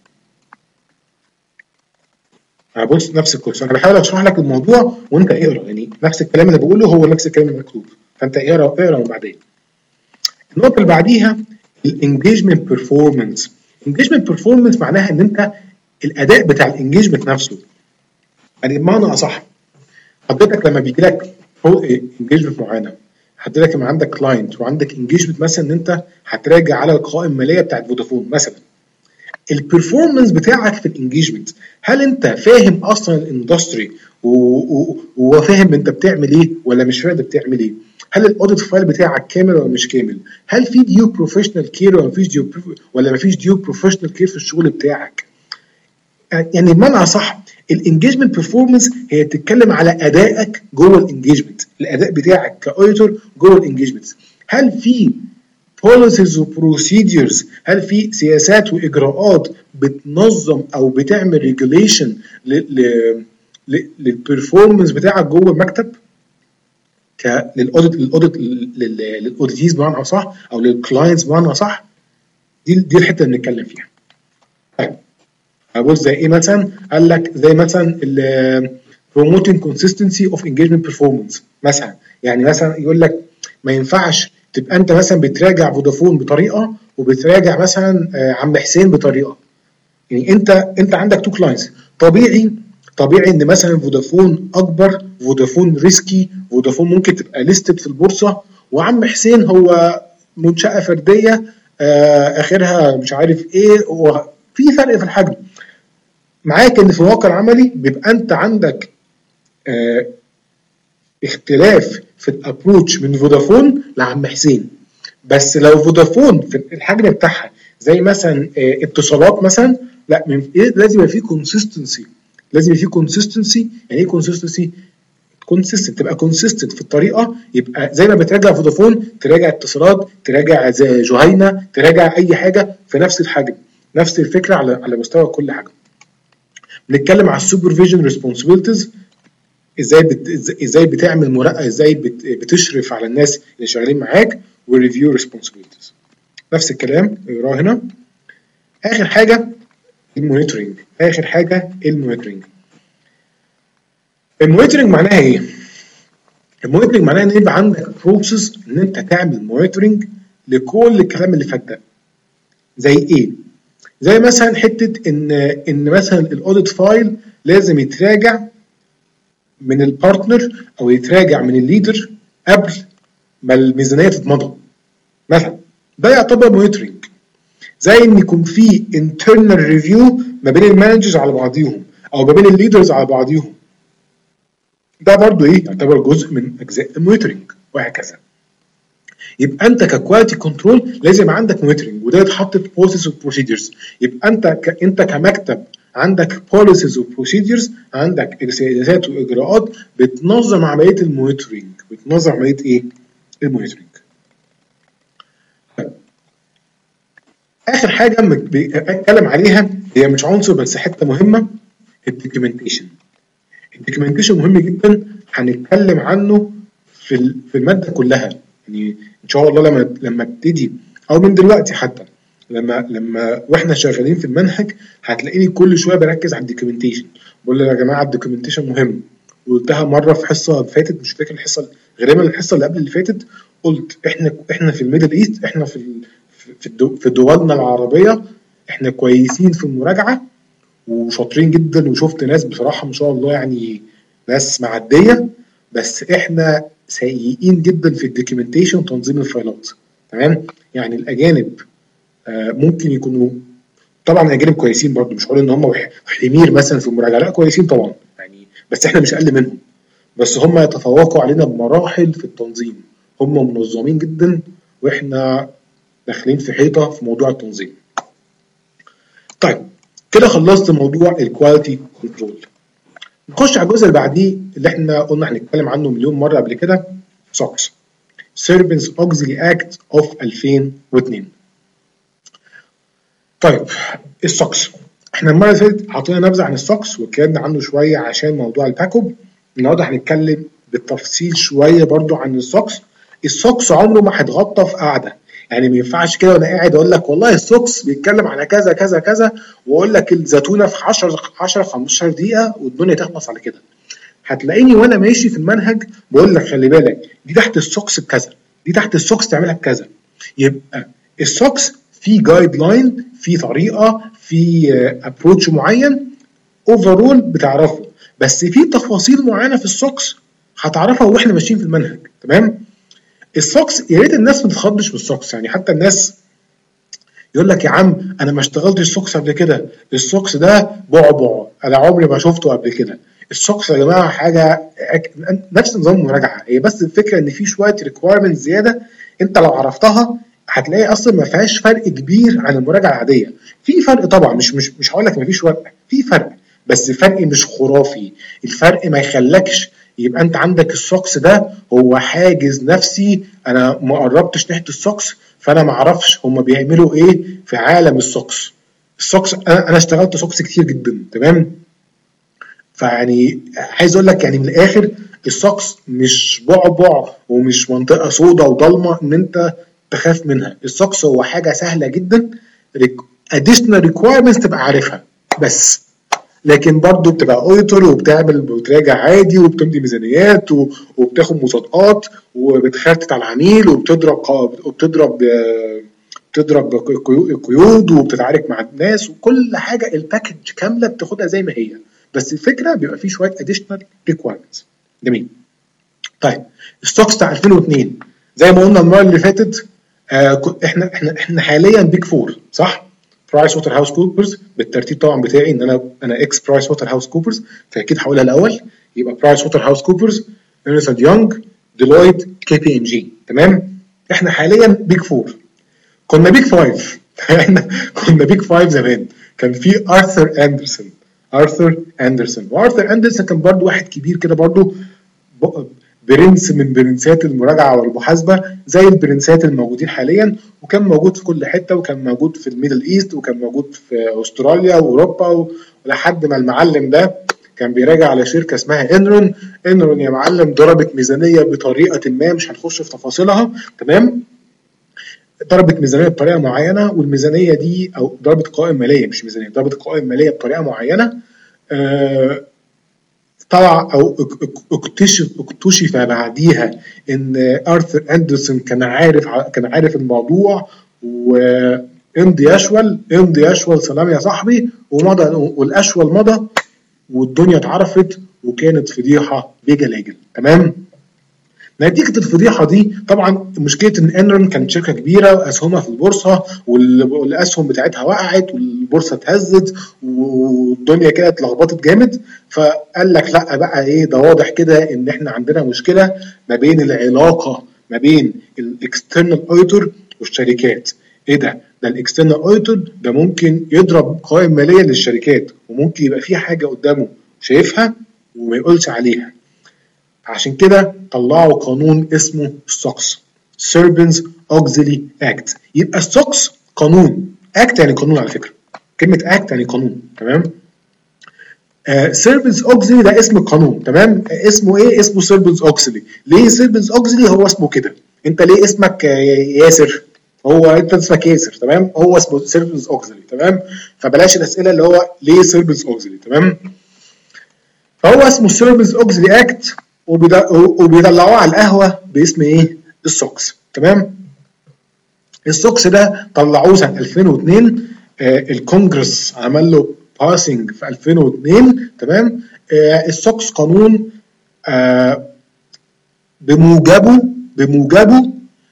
بص نفس الكورس انا بحاول اشرح لك الموضوع وانت اقرا، يعني نفس الكلام اللي بقوله هو نفس الكلام المكتوب، فانت اقرا اقرا وبعدين. النقطه اللي بعديها الانجيجمنت بيرفورمانس. انجيجمنت بيرفورمانس معناها ان انت الاداء بتاع الانجيجمنت نفسه. يعني بمعنى اصح حضرتك لما بيجي لك انجيجمنت معينه، حضرتك لما عندك كلاينت وعندك انجيجمنت مثلا ان انت هتراجع على القوائم الماليه بتاعت فودافون مثلا، البرفورمانس بتاعك في الانجيجمنت، هل انت فاهم اصلا الاندستري وفاهم انت بتعمل ايه ولا مش فاهم انت بتعمل ايه؟ هل الاوديت فايل بتاعك كامل ولا مش كامل؟ هل في ديو بروفيشنال كير ولا مفيش ديو ولا مفيش ديو بروفيشنال كير في الشغل بتاعك؟ يعني بمعنى صح الانجيجمنت بيرفورمانس هي بتتكلم على ادائك جوه الانجيجمنت، الاداء بتاعك كاوديتور جوه الانجيجمنت. هل في policies وبروسيدرز، هل في سياسات واجراءات بتنظم او بتعمل ريجوليشن للبرفورمانس بتاعك جوه المكتب للاوديت للاوديت للاوديتيز بمعنى صح او للكلاينتس بمعنى صح؟ دي دي الحته اللي بنتكلم فيها. طيب هبص زي ايه مثلا؟ قال لك زي مثلا ال promoting consistency of engagement performance مثلا. يعني مثلا يقول لك ما ينفعش تبقى انت مثلا بتراجع فودافون بطريقه وبتراجع مثلا عم حسين بطريقه. يعني انت انت عندك تو كلاينتس، طبيعي طبيعي ان مثلا فودافون اكبر، فودافون ريسكي، فودافون ممكن تبقى ليستد في البورصه، وعم حسين هو منشاه فرديه آه اخرها مش عارف ايه، وفي فرق في الحجم. معاك ان في الواقع العملي بيبقى انت عندك آه اختلاف في الابروتش من فودافون لعم حسين، بس لو فودافون في الحجم بتاعها زي مثلا آه اتصالات مثلا، لا لازم يبقى فيه كونسيستنسي، لازم يبقى فيه كونسيستنسي. يعني ايه كونسيستنسي؟ كونسيستنت، تبقى كونسيستنت في الطريقه، يبقى زي ما بتراجع فودافون تراجع اتصالات، تراجع زي جهينه، تراجع اي حاجه في نفس الحجم، نفس الفكره على على مستوى كل حاجه. بنتكلم على السوبرفيجن ريسبونسبيلتيز، ازاي بت... ازاي بتعمل مراقبه، ازاي بت... بتشرف على الناس اللي شغالين معاك، والريفيو ريسبونسبيلتيز نفس الكلام يقراه هنا. اخر حاجه المونيتورنج، اخر حاجه المونيتورنج. المونيتورنج معناها ايه؟ المونيتورنج معناها ان يبقى عندك بروسيس ان انت تعمل مونيتورنج لكل الكلام اللي فات ده. زي ايه؟ زي مثلا حته ان ان مثلا الاوديت فايل لازم يتراجع من البارتنر او يتراجع من الليدر قبل ما الميزانيه تتمضى مثلا، ده يعتبر مونيتورنج. زي ان يكون في internal ريفيو ما بين المانجرز على بعضيهم او ما بين الليدرز على بعضيهم، ده برضو ايه يعتبر جزء من اجزاء المونيتورنج، وهكذا. يبقى انت ككواليتي كنترول لازم عندك مونيتورنج، وده يتحط في بوليسيز وبروسيدرز. يبقى انت ك... انت كمكتب عندك بوليسيز وبروسيدرز، عندك سياسات واجراءات بتنظم عمليه المونيتورنج، بتنظم عمليه ايه؟ المونيتورنج. اخر حاجه بتكلم عليها هي مش عنصر بس حته مهمه، الدوكيومنتيشن. الدوكيومنتيشن مهم جدا، هنتكلم عنه في في الماده كلها، يعني ان شاء الله لما لما ابتدي او من دلوقتي حتى لما لما واحنا شغالين في المنهج هتلاقيني كل شويه بركز على الدوكيومنتيشن، بقول يا جماعه الدوكيومنتيشن مهم. وقلتها مره في حصه فاتت، مش فاكر الحصه غالبا الحصه اللي قبل اللي فاتت، قلت احنا احنا في الميدل ايست، احنا في في الدو في دولنا العربيه احنا كويسين في المراجعه وشاطرين جدا، وشفت ناس بصراحه ما شاء الله يعني ناس معديه، بس احنا سيئين جدا في الدوكيومنتيشن وتنظيم الفايلات. تمام؟ يعني الاجانب آه ممكن يكونوا طبعا الاجانب كويسين برضو، مش هقول ان هم حمير مثلا في المراجعه، لا كويسين طبعا يعني، بس احنا مش اقل منهم، بس هم يتفوقوا علينا بمراحل في التنظيم، هم منظمين جدا واحنا داخلين في حيطه في موضوع التنظيم. طيب كده خلصت موضوع الكواليتي كنترول. نخش على الجزء اللي بعديه اللي احنا قلنا هنتكلم عنه مليون مره قبل كده، سوكس Servants Auxiliary Act of ألفين واثنين. طيب السوكس، احنا المره اللي فاتت حطينا نبذه عن السوكس واتكلمنا عنه شويه عشان موضوع الباكوب. النهارده هنتكلم بالتفصيل شويه برضو عن السوكس. السوكس عمره ما هيتغطى في قاعده، يعني ما ينفعش كده وانا قاعد اقول لك والله السوكس بيتكلم على كذا كذا كذا واقول لك الزتونه في عشرة عشرة خمستاشر دقيقه والدنيا تخلص على كده. هتلاقيني وانا ماشي في المنهج بقول لك خلي بالك دي تحت السوكس بكذا، دي تحت السوكس تعملها بكذا. يبقى السوكس في جايد لاين، في طريقه، في ابروتش معين اوفرول بتعرفه، بس في تفاصيل معينه في السوكس هتعرفها واحنا ماشيين في المنهج. تمام؟ السوكس يا ريت الناس ما تتخضش بالسوكس، يعني حتى الناس يقول لك يا عم انا ما اشتغلتش السوكس قبل كده، السوكس ده بعبع انا عمري ما شفته قبل كده. السوكس يا جماعه حاجه نفس نظام المراجعه، هي بس الفكره ان في شويه ريكوايرمنت زياده انت لو عرفتها هتلاقي اصلا ما فيهاش فرق كبير عن المراجعه العاديه. في فرق طبعا، مش مش مش هقول لك ما فيش فرق، في فرق بس فرق مش خرافي. الفرق ما يخلكش يبقى انت عندك السوكس ده هو حاجز نفسي، انا ما قربتش ناحيه السوكس فانا ما اعرفش هم بيعملوا ايه في عالم السوكس. السوكس انا انا اشتغلت سوكس كتير جدا. تمام؟ فيعني عايز اقول لك يعني من الاخر السوكس مش بعبع ومش منطقه سوداء وضلمه ان انت تخاف منها. السوكس هو حاجه سهله جدا، additional requirements تبقى عارفها بس، لكن برضه بتبقى اوديتور وبتعمل بتراجع عادي وبتمضي ميزانيات وبتاخد مصادقات وبتخطط على العميل وبتضرب وبتضرب بتضرب قيود وبتتعارك مع الناس وكل حاجه الباكج كامله بتاخدها زي ما هي، بس الفكره بيبقى فيه شويه additional requirements. جميل. طيب الستوكس بتاع ألفين واثنين زي ما قلنا المره اللي فاتت، آه احنا احنا احنا حاليا بيج فور صح؟ برايس ووتر هاوس كوبرز بالترتيب طبعا بتاعي ان انا انا اكس برايس ووتر هاوس كوبرز، فاكيد هقولها الاول. يبقى برايس ووتر هاوس كوبرز، إرنست أند يونج، ديلويت، كي بي ام جي. تمام؟ احنا حاليا بيج فور. كنا بيج فايف احنا كنا بيج فايف زمان. كان في ارثر اندرسون ارثر اندرسون وارثر اندرسون كان برضو واحد كبير كده، برضو برنس من برنسات المراجعه والمحاسبه زي البرنسات الموجودين حاليا، وكان موجود في كل حته، وكان موجود في الميدل ايست، وكان موجود في استراليا واوروبا، ولحد ما المعلم ده كان بيراجع على شركه اسمها انرون. انرون يا معلم ضربت ميزانيه بطريقه ما مش هنخش في تفاصيلها. تمام؟ ضربت ميزانيه بطريقه معينه، والميزانيه دي او ضربت قوائم ماليه مش ميزانيه، ضربت قوائم ماليه بطريقه معينه. آه طلع او اكتشف اكتشف بعديها ان ارثر اندرسون كان عارف كان عارف الموضوع، وامضي اشول امضي اشول سلام يا صاحبي، ومضى والاشول مضى والدنيا اتعرفت وكانت فضيحه بجلاجل. تمام؟ نتيجه الفضيحه دي طبعا مشكله ان انرون كانت شركه كبيره واسهمها في البورصه والاسهم بتاعتها وقعت والبورصه اتهزت والدنيا كده اتلخبطت جامد، فقال لك لا بقى ايه ده واضح كده ان احنا عندنا مشكله ما بين العلاقه ما بين الاكسترنال اوديتور والشركات. ايه ده؟ ده الاكسترنال اوديتور ده ممكن يضرب قوائم ماليه للشركات، وممكن يبقى في حاجه قدامه شايفها وما يقولش عليها. عشان كده طلعوا قانون اسمه السوكس Sarbanes Oxley Act. يبقى السوكس قانون، اكت يعني قانون على فكره، كلمه اكت يعني قانون، تمام. سيربنز uh, اوكسلي ده اسم القانون، تمام. uh, اسمه ايه؟ اسمه سيربنز اوكسلي. ليه سيربنز اوكسلي؟ هو اسمه كده. انت ليه اسمك ياسر؟ هو انت اسمك ياسر، تمام. هو اسمه سيربنز اوكسلي، تمام. فبلاش الاسئله اللي هو ليه سيربنز اوكسلي، تمام. فهو اسمه سيربنز اوكسلي اكت، وبيطلعوه على القهوه باسم ايه؟ السوكس، تمام. السوكس ده طلعوه سنه ألفين واثنين، آه الكونجرس عمل له باسنج في ألفين واثنين، تمام. آه السوكس قانون آه بموجبه بموجبه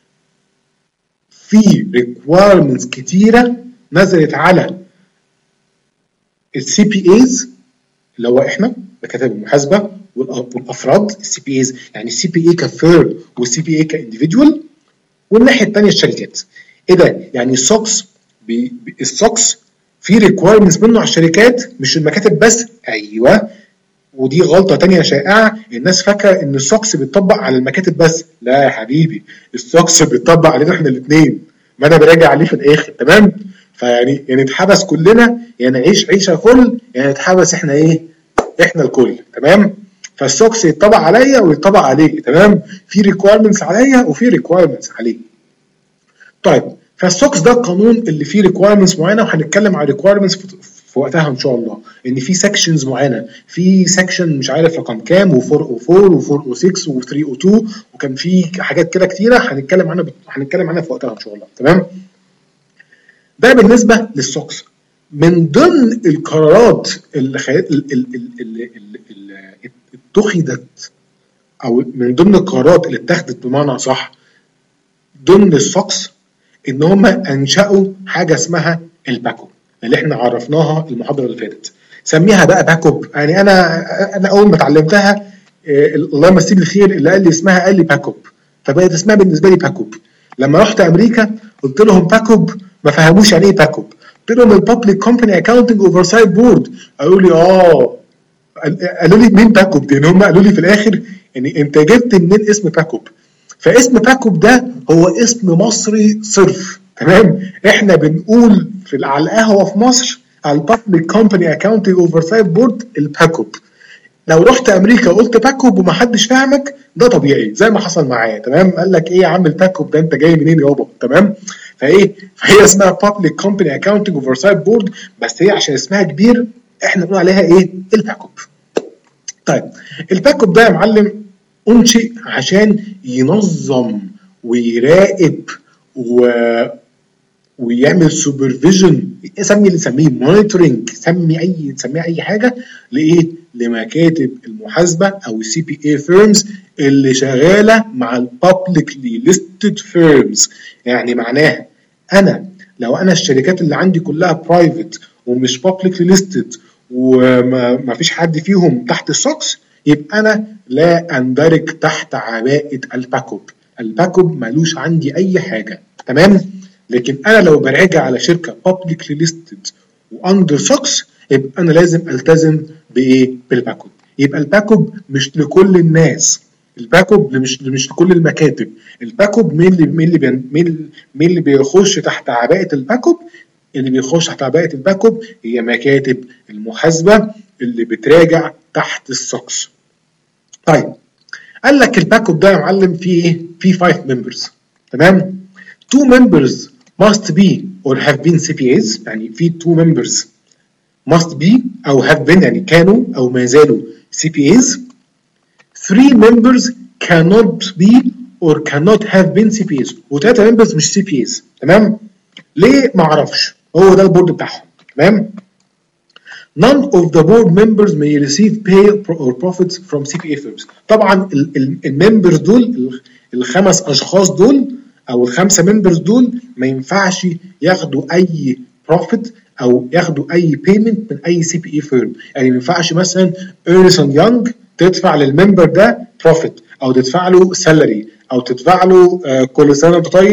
في ريكوايرمنتس كتيره نزلت على السي بي ايز اللي هو احنا مكاتب المحاسبه والافراد. السي بي ايز يعني السي بي اي كفيرم والسي بي اي كانديفيدوال، والناحيه الثانيه الشركات. ايه ده؟ يعني السوكس بي السوكس في ريكوايرمنتس منه على الشركات مش المكاتب بس. ايوه، ودي غلطه ثانيه شائعه، الناس فاكره ان السوكس بيطبق على المكاتب بس. لا يا حبيبي، السوكس بيطبق علينا احنا الاثنين، ما انا براجع عليه في الاخر، تمام. فيعني يعني نتحبس كلنا، يعني نعيش عيشه فل، يعني نتحبس احنا ايه؟ احنا الكل، تمام. فالسوكس يتطبق عليا ويتطبق عليه، تمام. في ريكوايرمنتس عليا وفي ريكوايرمنتس عليه. طيب، فالسوكس ده القانون اللي فيه ريكوايرمنتس معينه، وهنتكلم عن ريكوايرمنتس في وقتها ان شاء الله، ان في سكشنز معينه، في سكشن مش عارف رقم كام و4 او أربعة و4 او ستة و3 او اتنين، وكان في حاجات كده كتيره هنتكلم عنها هنتكلم عنها في وقتها ان شاء الله، تمام. ده بالنسبه للسوكس. من ضمن القرارات اللي اللي اتخذت، او من ضمن القرارات اللي اتخذت بمعنى صح ضمن السوكس، ان هم انشأوا حاجه اسمها الباكوب اللي احنا عرفناها المحاضره اللي فاتت. سميها بقى باكوب، يعني انا انا اول ما اتعلمتها إيه الله يمسيه بالخير اللي قال لي اسمها قال لي باكوب، فبقت اسمها بالنسبه لي باكوب. لما رحت امريكا قلت لهم باكوب، ما فهموش يعني ايه باكوب. قلت لهم البابليك كومباني اكاونتنج اوفرسايت بورد، قالوا لي اه قالوا لي مين باكوب دي؟ هم قالوا لي في الاخر يعني انت جبت منين اسم باكوب؟ فاسم باكوب ده هو اسم مصري صرف، تمام. احنا بنقول في على القهوه في مصر على البابليك كومباني اكاونتنج اوفرسايت بورد الباكوب. لو رحت امريكا وقلت باكوب ومحدش فاهمك ده طبيعي، زي ما حصل معايا، تمام. قال لك ايه يا عم الباكوب ده؟ انت جاي منين يابا؟ تمام. فايه فهي اسمها بابليك كومباني اكاونتنج اوفرسايت بورد، بس هي عشان اسمها كبير احنا بنقول عليها ايه؟ الباكوب. طيب، الباكوب ده يا معلم انشئ عشان ينظم ويراقب و... ويعمل سوبرفيجن، سمي اللي سميه مونيتورنج، سمي اي سميه اي حاجه، لايه؟ لمكاتب المحاسبه او السي بي اي فيرمز اللي شغاله مع البابليكلي ليستد فيرمز. يعني معناها انا لو انا الشركات اللي عندي كلها برايفت ومش بابليكلي ليستد وما فيش حد فيهم تحت السوكس، يبقى انا لا اندرج تحت عباءه الباكوب. الباكوب مالوش عندي اي حاجه، تمام. لكن انا لو براجع على شركه بابليكلي ليستد واندر سوكس، يبقى انا لازم التزم بايه؟ بالباكوب. يبقى الباكوب مش لكل الناس، الباكوب مش مش لكل المكاتب. الباكوب مين اللي مين اللي مين, مين اللي بيخش تحت عباءه الباكوب؟ اللي بيخش تحت عباءه الباكوب هي مكاتب المحاسبه اللي بتراجع تحت السوكس. طيب، قال لك الباكوب ده يا معلم فيه ايه؟ فيه خمسة ممبرز، تمام. two members must be or have been سي بي إيز، يعني في two members must be او have been يعني كانوا او ما زالوا سي بي إيز. three members cannot be or cannot have been سي بي إيز، وثلاثة members مش سي بي إيز، تمام. ليه؟ ما اعرفش، هو ده البورد بتاعهم، تمام. None of the board members may receive pay or profits from سي بي إي firms. طبعا الممبرز دول الخمس اشخاص دول او الخمسه ممبرز دول ما ينفعش ياخدوا اي بروفيت او ياخدوا اي بيمنت من اي سي بي اي فيرم. يعني ما ينفعش مثلا ايرنست اند يونج تدفع للممبر ده بروفيت او تدفع له سالري او تدفع له آه كل سنه وانت طيب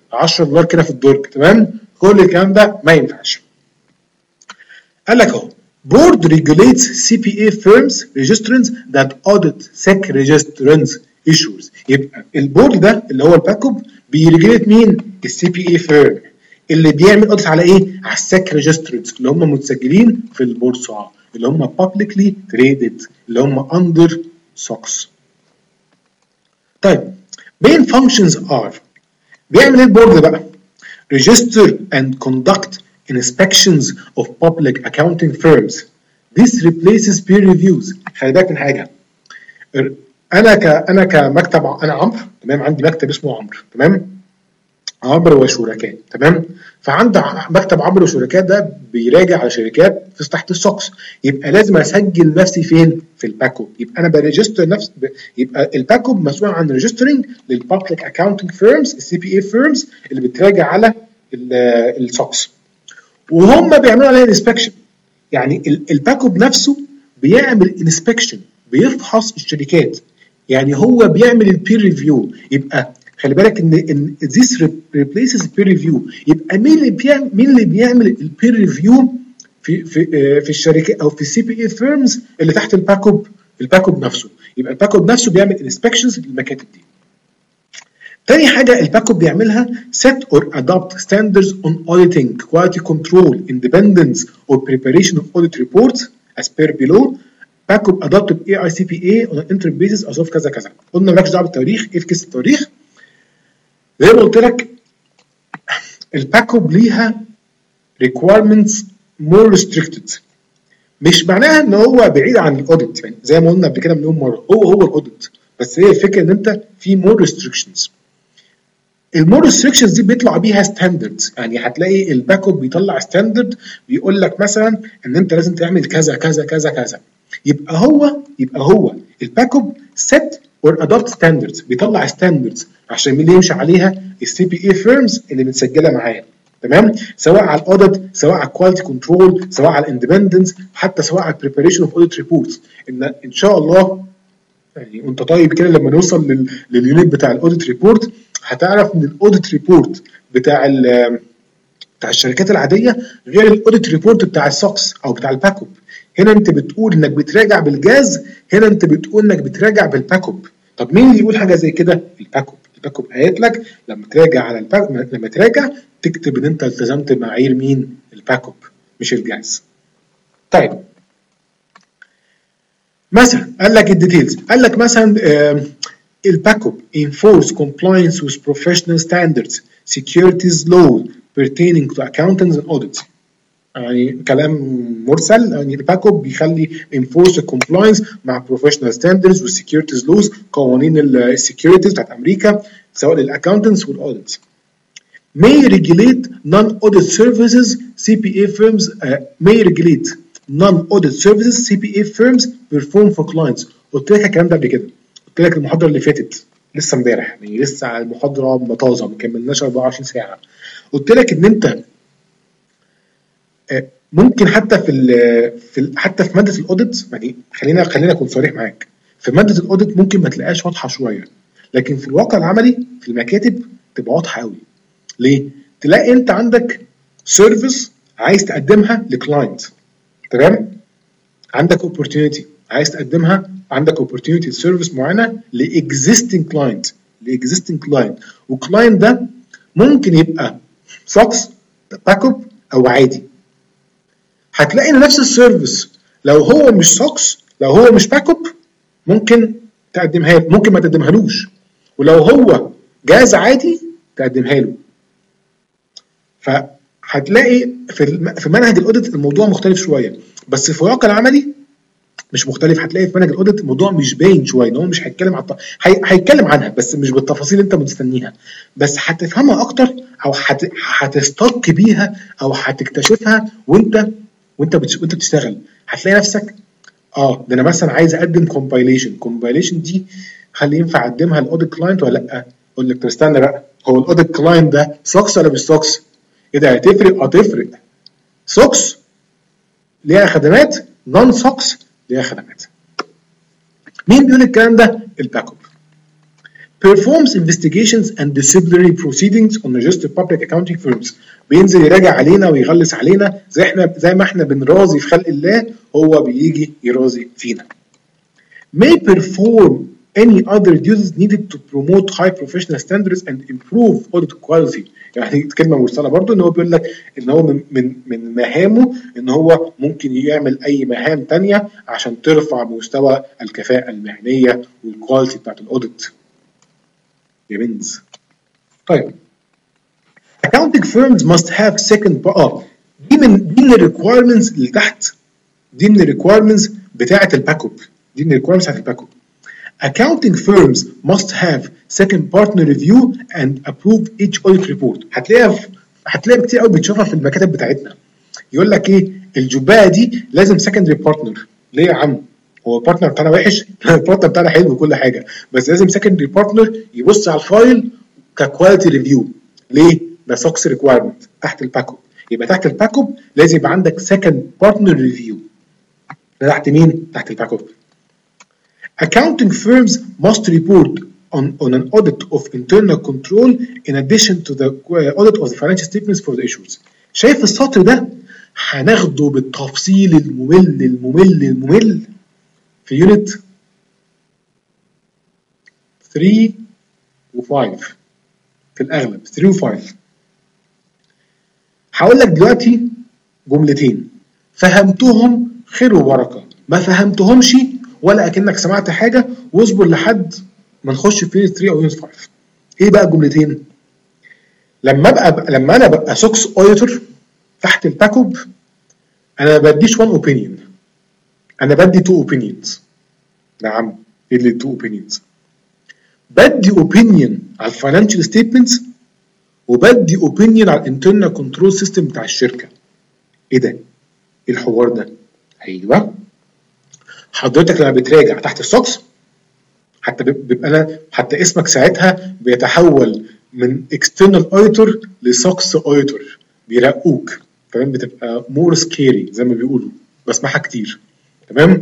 عشرة دولار كده في الدرج، تمام؟ كل الكلام ده ما ينفعش. قال لك اهو board regulates سي بي اي firms registrants that audit سيك registrants issues. يبقى البورد ده اللي هو الباكوب بيريجليت مين؟ السي بي اي فيرم اللي بيعمل اوديت على ايه؟ على السيك ريجسترنز اللي هم متسجلين في البورصه، اللي هم publicly traded، اللي هم under سوكس. طيب main functions are، بيعمل ايه البورد بقى؟ register and conduct inspections of public accounting firms. This replaces peer reviews. خلي بالك من حاجه، انا ك انا كمكتب، انا عمرو، تمام؟ عندي مكتب اسمه عمرو، تمام؟ عمرو وشركاء، تمام؟ فعند مكتب عمرو وشركاء ده بيراجع على شركات في تحت السوكس، يبقى لازم اسجل نفسي فين؟ في الباكوب. يبقى انا بريجستر نفسي، يبقى الباكوب مسؤول عن ريجسترنج للبابليك اكاونتنج فيرمز، السي بي اي فيرمز اللي بتراجع على السوكس، وهم بيعملوا عليها انسبكشن. يعني الباكوب نفسه بيعمل انسبكشن، بيفحص الشركات، يعني هو بيعمل البير ريفيو. يبقى خلي بالك ان ان this replaces peer review. يبقى مين اللي بيعمل مين اللي بيعمل البير ريفيو في في في الشركات او في السي بي اي فيرمز اللي تحت الباكوب؟ الباكوب نفسه. يبقى الباكوب نفسه بيعمل انسبكشنز للمكاتب دي. تاني حاجه الباكوب بيعملها set or adopt standards on auditing, quality control, independence or preparation of audit reports as per below. باكوب adopted اي اي سي بي اي on an interim basis as of كذا كذا. قلنا مالكش دعوه بالتواريخ، ايه في كيس التواريخ؟ زي ما قلت لك الباكوب ليها requirements more restricted. مش معناها ان هو بعيد عن الاوديت، يعني زي ما قلنا قبل كده مليون مره، هو هو الاوديت، بس هي الفكره ان انت في more restrictions. المور ريستريكشنز دي بيطلع بيها ستاندردز، يعني هتلاقي الباكوب بيطلع ستاندرد بيقول لك مثلا ان انت لازم تعمل كذا كذا كذا كذا. يبقى هو يبقى هو الباكوب set or adopt standards، بيطلع ستاندردز عشان مين اللي يمشي عليها؟ السي بي اي فيرمز اللي متسجله معاه، تمام؟ سواء على الاوديت، سواء على الكواليتي كنترول، سواء على الاندبندنس، حتى سواء على البريباريشن اوف اوديت ريبورتس. ان ان شاء الله يعني وانت طيب كده لما نوصل لل... لليونت بتاع الاوديت ريبورت هتعرف ان الاوديت ريبورت بتاع ال... بتاع الشركات العاديه غير الاوديت ريبورت بتاع السوكس او بتاع الباكوب. هنا انت بتقول انك بتراجع بالجاز، هنا انت بتقول انك بتراجع بالباكوب. طب مين اللي يقول حاجه زي كده؟ الباكوب. الباكوب قالت لك لما تراجع على الباكوب، لما تراجع تكتب ان انت التزمت بمعايير مين؟ الباكوب مش الجاز. طيب مثلا قال لك الديتيلز، قال لك مثلا آه الباكوب enforce compliance with professional standards, securities law pertaining to accountants and audits. يعني كلام مرسل، يعني الباكوب بيخلي enforce compliance مع professional standards و securities laws، قوانين السكيورتيز بتاعت امريكا سواء للاكاونتنتس والاوديتس. may regulate non-audit services سي بي اي firms uh, may regulate non-audit services سي بي اي firms perform for clients. قلت لك الكلام ده قبل كده، قلت لك المحاضره اللي فاتت لسه امبارح، يعني لسه على المحاضره طازه ما كملناش أربعة وعشرين ساعه. قلت لك ان انت ممكن حتى في ال في ال حتى في ماده الاوديت، يعني خلينا خلينا اكون صريح معاك، في ماده الاوديت ممكن ما تلاقيهاش واضحه شويه، لكن في الواقع العملي في المكاتب تبقى واضحه قوي. ليه؟ تلاقي انت عندك سيرفيس عايز تقدمها لكلاينت، تمام؟ عندك اوبورتيونيتي عايز تقدمها، عندك اوبورتيونيتي سيرفيس معينه لاكزيستنج كلاينت، لاكزيستنج كلاينت، والكلاينت ده ممكن يبقى سوكس، باكوب او عادي. هتلاقي ان نفس السيرفيس لو هو مش سوكس، لو هو مش باكوب، ممكن تقدمها له، ممكن ما تقدمهالوش، ولو هو جاز عادي تقدمها له. فهتلاقي في في منهج الاوديت الموضوع مختلف شويه، بس في الواقع العملي مش مختلف. هتلاقي في منهج الاوديت الموضوع مش باين شويه، ان هو مش هيتكلم عن هي... هيتكلم عنها بس مش بالتفاصيل اللي انت مستنيها، بس هتفهمها اكتر او هت... هتستك بيها او هتكتشفها وانت وانت بتش... وانت بتشتغل. هتلاقي نفسك اه ده انا مثلا عايز اقدم كومبايليشن، كومبايليشن دي هل ينفع اقدمها لاوديت كلاينت ولا لا؟ اقول لك استنى بقى، هو الاوديت كلاينت ده سوكس ولا مش سوكس؟ ايه ده هتفرق؟ هتفرق. سوكس ليها خدمات، نون سوكس ليها خدمات. مين بيقول الكلام ده؟ الباكوب. performs investigations and disciplinary proceedings on registered public accounting firms. بينزل يراجع علينا ويغلس علينا زي احنا زي ما احنا بنرازي في خلق الله هو بيجي يرازي فينا. may perform any other duties needed to promote high professional standards and improve audit quality. يعني كلمه مرسله برضو ان هو بيقول لك ان هو من من من مهامه ان هو ممكن يعمل اي مهام ثانيه عشان ترفع مستوى الكفاءه المهنيه والكواليتي بتاعت الاوديت. يا بنز. طيب accounting firms must have second اه دي من دي من الريكوايرمنتس اللي تحت دي من الريكوايرمنتس بتاعه الباك اب دي من الريكوايرمنتس بتاعه الباك اب. Accounting firms must have second partner review and approve each audit report. هتلاقيها في هتلاقيها كتير قوي بتشوفها في المكاتب بتاعتنا. يقول لك ايه الجبايه دي لازم secondary partner. ليه يا عم؟ هو البارتنر بتاعنا وحش؟ البارتنر بتاعنا حلو وكل حاجه بس لازم secondary partner يبص على الفايل ككواليتي ريفيو. ليه؟ ده سوكس ريكوايرمنت تحت الباك اب. يبقى تحت الباك اب لازم يبقى عندك second partner review. ده تحت مين؟ تحت الباك اب. Accounting firms must report on, on an audit of internal control in addition to the audit of the financial statements for the issues. شايف السطر ده؟ هناخده بالتفصيل الممل الممل الممل في يونت ثلاثة و خمسة في الأغلب ثلاثة و خمسة. هقول لك دلوقتي جملتين فهمتهم خير وبركة، ما فهمتهمش ولا اكنك سمعت حاجه واصبر لحد ما نخش في ثلاثة او خمسة. ايه بقى الجملتين؟ لما ابقى لما انا ببقى سوكس اوديتور تحت الباك اب انا ما بديش one opinion، انا بدي two opinions. نعم ايه اللي two opinions؟ بدي opinion على الفاينانشال ستيتمنتس وبدي opinion على الانترنال كنترول سيستم بتاع الشركه. ايه ده؟ ايه الحوار ده؟ ايوه حضرتك لما بتراجع تحت السوكس حتى بيبقى انا حتى اسمك ساعتها بيتحول من external auditor لسوكس auditor بيرقوك تمام، بتبقى مور سكيري زي ما بيقولوا بسمعها كتير. تمام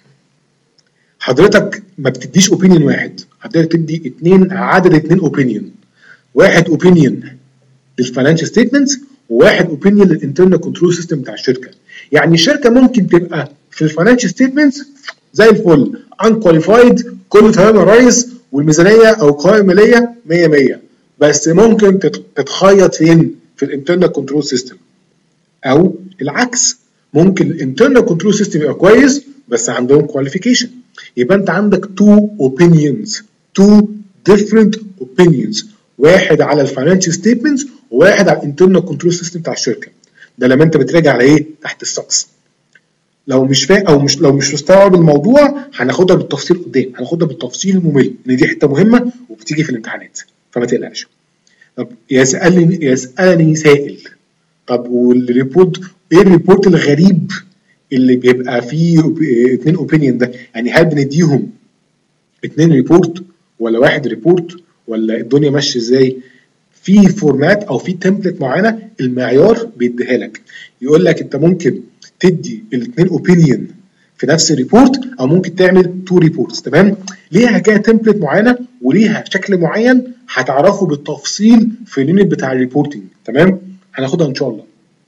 حضرتك ما بتديش اوبينيون واحد، حضرتك تدي اتنين عدد اتنين اوبينيون، واحد اوبينيون للفاينانشال ستيتمنتس وواحد اوبينيون للانترنال كنترول سيستم بتاع الشركه. يعني الشركه ممكن تبقى في الفاينانشال ستيتمنتس زي الفل unqualified كله تمام يا ريس والميزانيه او القوائم الماليه مية مية، بس ممكن تتخيط فين؟ في الانترنال كنترول سيستم. او العكس ممكن الانترنال كنترول سيستم يبقى كويس بس عندهم كواليفيكيشن. يبقى انت عندك two opinions two different opinions، واحد على الفاينانشال ستيتمنتس وواحد على الانترنال كنترول سيستم بتاع الشركه. ده لما انت بتراجع على ايه؟ تحت السوكس. لو مش فاهم او مش لو مش مستوعب الموضوع هناخدها بالتفصيل قدام، هناخدها بالتفصيل الممل ان دي حته مهمه وبتيجي في الامتحانات فما تقلقش. طب يسالني يسالني سائل طب والريبورت ايه الريبورت الغريب اللي بيبقى فيه اتنين اوبينيون ده؟ يعني هل بنديهم اتنين ريبورت ولا واحد ريبورت ولا الدنيا ماشيه ازاي؟ في فورمات او في تمبلت معينه المعيار بيديها لك، يقول لك انت ممكن تدي الاثنين اوبينيون في نفس الريبورت او ممكن تعمل تو ريبورتس. تمام؟ ليها كده تمبلت معينه وليها شكل معين هتعرفه بالتفصيل في اليونت بتاع الريبورتنج. تمام؟ هناخدها ان شاء الله.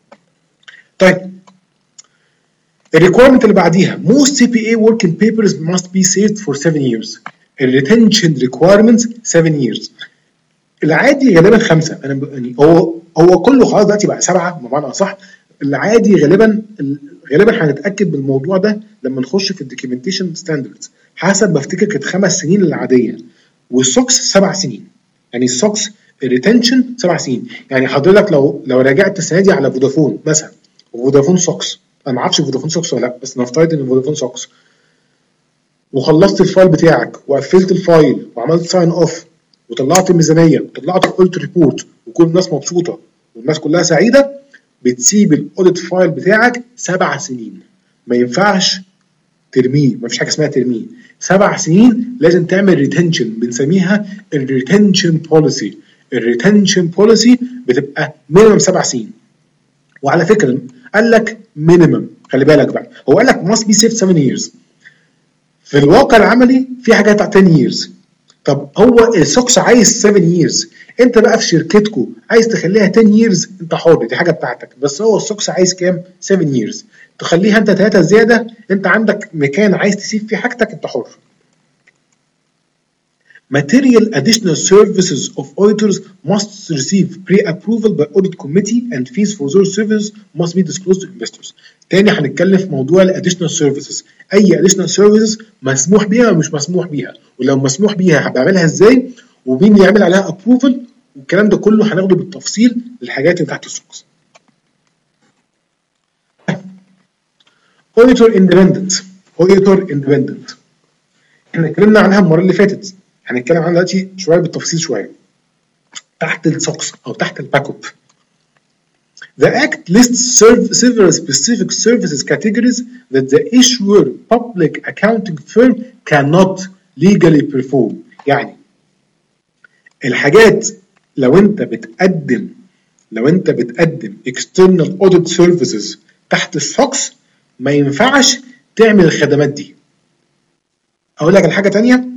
طيب الريكويرمنت اللي بعديها most سي بي إيه working papers must be saved for seven years. الريتنشن ريكويرمنتس seven years. العادي غالبا خمسه، انا يعني هو هو كله خلاص دلوقتي بقى سبعه بمعنى اصح. العادي غالبا غالبا هنتاكد بالموضوع ده لما نخش في الدوكيومنتيشن ستاندردز. حسب ما افتكر كانت خمس سنين العاديه والسوكس سبع سنين. يعني السوكس الريتنشن سبع سنين. يعني حضرتك لو لو راجعت السنه دي على فودافون مثلا وفودافون سوكس، انا ما اعرفش فودافون سوكس ولا لا بس نفترض ان فودافون سوكس، وخلصت الفايل بتاعك وقفلت الفايل وعملت ساين اوف وطلعت الميزانيه وطلعت الاوديت ريبورت وكل الناس مبسوطه والناس كلها سعيده، بتسيب الاوديت فايل بتاعك سبع سنين. ما ينفعش ترميه، ما فيش حاجه اسمها ترميه. سبع سنين لازم تعمل ريتنشن، بنسميها الريتنشن بوليسي. الريتنشن بوليسي بتبقى مينيمم سبع سنين. وعلى فكره قال لك مينيمم، خلي بالك بقى، هو قال لك must be saved seven years. في الواقع العملي في حاجات عشر years طب هو السوكس عايز سبعة years، انت بقى في شركتكم عايز تخليها عشرة years، انت حر، دي حاجه بتاعتك، بس هو السوكس عايز كام؟ سبعة years، تخليها انت ثلاثة زياده، انت عندك مكان عايز تسيب فيه حاجتك، انت حر. Material additional services of auditors must receive pre-approval by audit committee and fees for those services must be disclosed to investors. تاني هنتكلم في موضوع ال additional services، أي additional services مسموح بيها ومش مسموح بيها، ولو مسموح بيها بعملها ازاي، ومين يعمل عليها approval، والكلام ده كله هناخده بالتفصيل للحاجات اللي تحت السوكس. Auditor independent. Auditor independent. احنا اتكلمنا عنها المرة اللي فاتت، هنتكلم عنها دلوقتي شويه بالتفصيل شويه. تحت السوكس او تحت الباك اب. The Act lists several specific services categories that the issuer public accounting firm cannot legally perform. يعني الحاجات لو انت بتقدم لو انت بتقدم external audit services تحت السوكس ما ينفعش تعمل الخدمات دي. اقول لك الحاجه تانية،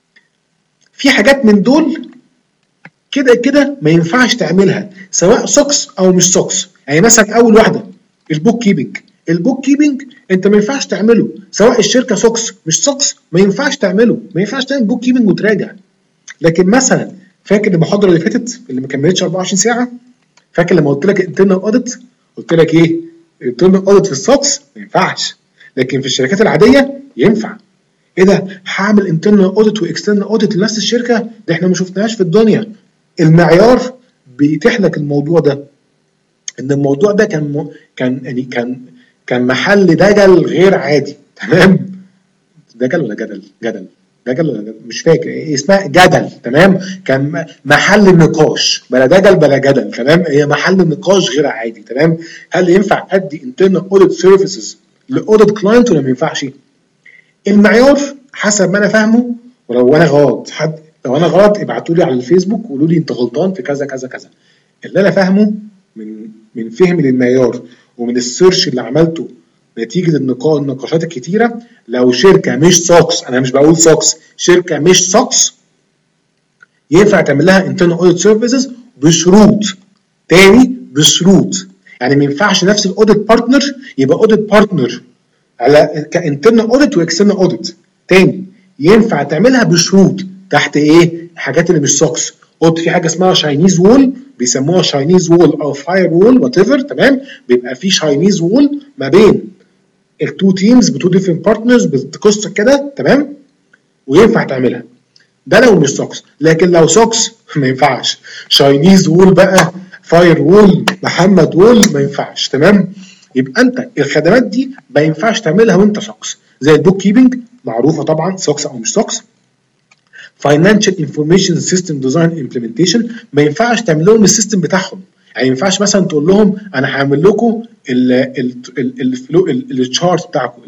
في حاجات من دول كده كده ما ينفعش تعملها سواء سوكس او مش سوكس. يعني مثلا اول واحده البوك كيبنج، البوك كيبنج انت ما ينفعش تعمله سواء الشركه سوكس مش سوكس، ما ينفعش تعمله، ما ينفعش تعمل بوك كيبنج وتراجع. لكن مثلا فاكر المحاضره اللي فاتت اللي ما كملتش أربعة وعشرين ساعه، فاكر لما قلت لك انترنال اوديت، قلت لك ايه؟ انترنال اوديت في السوكس ما ينفعش، لكن في الشركات العاديه ينفع. ايه ده؟ هعمل انترنال اوديت واكسترنال اوديت لنفس الشركه؟ ده احنا ما شفناهاش في الدنيا. المعيار بيتيح لك الموضوع ده، ان الموضوع ده كان م... كان يعني كان كان محل دجل غير عادي. تمام؟ دجل ولا جدل؟ جدل دجل ولا جدل؟ مش فاكر إيه اسمها، جدل. تمام؟ كان محل نقاش، بلا دجل بلا جدل. تمام؟ هي محل نقاش غير عادي. تمام؟ هل ينفع ادي انترنال اوديت سيرفيسز لاوديت كلاينت ولا ما ينفعش؟ المعيار حسب ما انا فاهمه، ولو انا غلط حد لو انا غلط ابعتوا لي على الفيسبوك وقولوا لي انت غلطان في كذا كذا كذا. اللي انا فاهمه من من فهمي للمعيار ومن السيرش اللي عملته نتيجه النقاشات الكتيره، لو شركه مش سوكس، انا مش بقول سوكس، شركه مش سوكس ينفع تعمل لها انترنال اوديت سيرفيسز بشروط. تاني بشروط، يعني ما ينفعش نفس الاوديت بارتنر يبقى اوديت بارتنر على كانترنال اوديت واكسترنال اوديت. تاني ينفع تعملها بشروط تحت ايه؟ الحاجات اللي مش سوكس. قلت في حاجه اسمها شاينيز وول، بيسموها شاينيز وول او فاير وول وات ايفر. تمام؟ بيبقى في شاينيز وول ما بين التو تيمز بتو ديفرنت بارتنرز بقصه كده. تمام؟ وينفع تعملها ده لو مش سوكس. لكن لو سوكس ما ينفعش. شاينيز وول بقى، فاير وول، محمد وول، ما ينفعش. تمام؟ يبقى انت الخدمات دي ما ينفعش تعملها وانت سوكس، زي البوك كيبنج معروفه طبعا سوكس او مش سوكس. Financial Information System Design Implementation ما ينفعش تعمل لهم السيستم بتاعهم. يعني ما ينفعش مثلا تقول لهم انا هعمل لكم الفلو التشارت بتاعكم،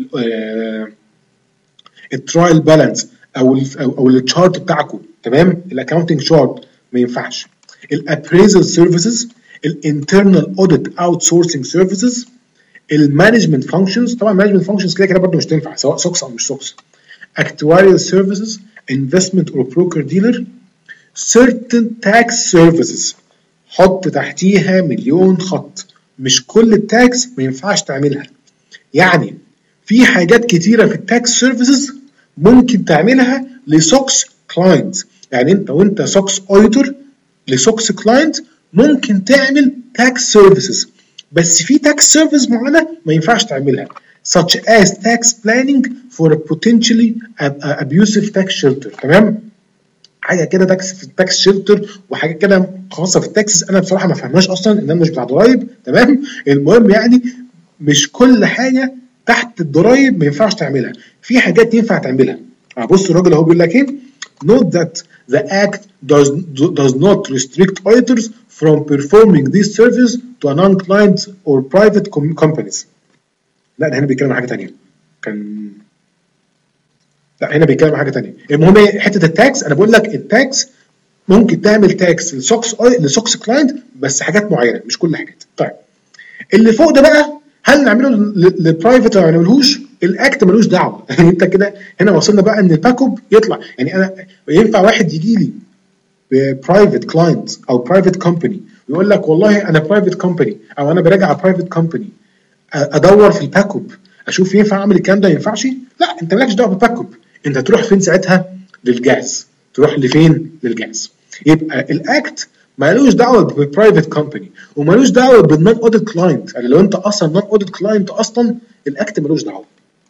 الترايل بالانس او ال او التشارت بتاعكم. تمام؟ الاكونتنج شارت ما ينفعش. الابريزل سيرفيسز، الانترنال اوديت اوت سورسنج سيرفيسز، المانجمنت فانكشنز. طبعا المانجمنت فانكشنز كده كده برضه مش تنفع سواء سوكس او مش سوكس. actuarial services, investment or broker dealer, certain tax services. حط تحتيها مليون خط، مش كل التاكس ما ينفعش تعملها. يعني في حاجات كتيره في التاكس سيرفيسز ممكن تعملها لسوكس كلاينت. يعني انت وانت سوكس اوديتور لسوكس كلاينت ممكن تعمل تاكس سيرفيسز، بس في تاكس سيرفيس معينه ما ينفعش تعملها، such as tax planning for a potentially abusive tax shelter. تمام؟ حاجه كده تاكس في التاكس شيلتر وحاجه كده خاصه في التاكسس، انا بصراحه ما فهمهاش اصلا، ان انا مش بتاع ضرايب. تمام؟ المهم يعني مش كل حاجه تحت الضرايب ما ينفعش تعملها، في حاجات ينفع تعملها. بص الراجل اهو بيقول لك ايه؟ note that the act does does not restrict auditors from performing these services to a non-client or private companies. لا ده هنا بيتكلم عن حاجه ثانيه. كان لا هنا بيتكلم عن حاجه ثانيه. المهم ايه حته التاكس؟ انا بقول لك التاكس ممكن تعمل تاكس لسوكس لسوكس كلاينت بس حاجات معينه مش كل حاجات. طيب اللي فوق ده بقى هل نعمله للبرايفت ولا ما نعملهوش؟ الاكت ملوش دعوه. يعني انت كده هنا وصلنا بقى ان الباك اب يطلع، يعني انا ينفع واحد يجي لي برايفت كلاينت او برايفت كومباني ويقول لك والله انا برايفت كومباني او انا براجع برايفت كومباني، ادور في الباك اب اشوف ينفع اعمل الكلام ده ما ينفعش؟ لا، انت مالكش دعوه بالباك اب، انت تروح فين ساعتها؟ للجاز. تروح لفين؟ للجاز. يبقى الاكت مالوش دعوه بالبرايفت كومباني ومالوش دعوه بالنون اوديت كلاينت، يعني لو انت اصلا نون اوديت كلاينت اصلا الاكت مالوش دعوه.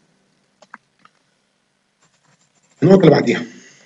النقطه اللي بعديها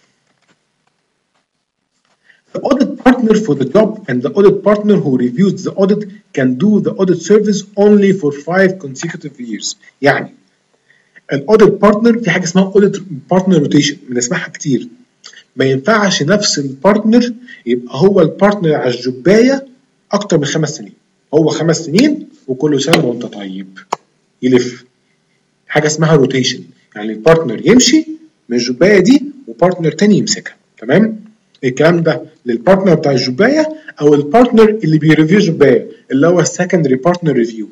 The audit partner for the job and the audit partner who reviews the audit can do the audit service only for five consecutive years. يعني الاوديت بارتنر في حاجه اسمها اوديت بارتنر روتيشن بنسمعها كتير. ما ينفعش نفس البارتنر يبقى هو البارتنر على الجبايه اكتر من خمس سنين. هو خمس سنين وكل سنه وانت طيب يلف. حاجه اسمها روتيشن، يعني البارتنر يمشي من الجبايه دي وبارتنر تاني يمسكها. تمام؟ الكلام ده للبارتنر بتاع الجبايه او البارتنر اللي بيريفيو الجبايه اللي هو السكندري بارتنر ريفيو.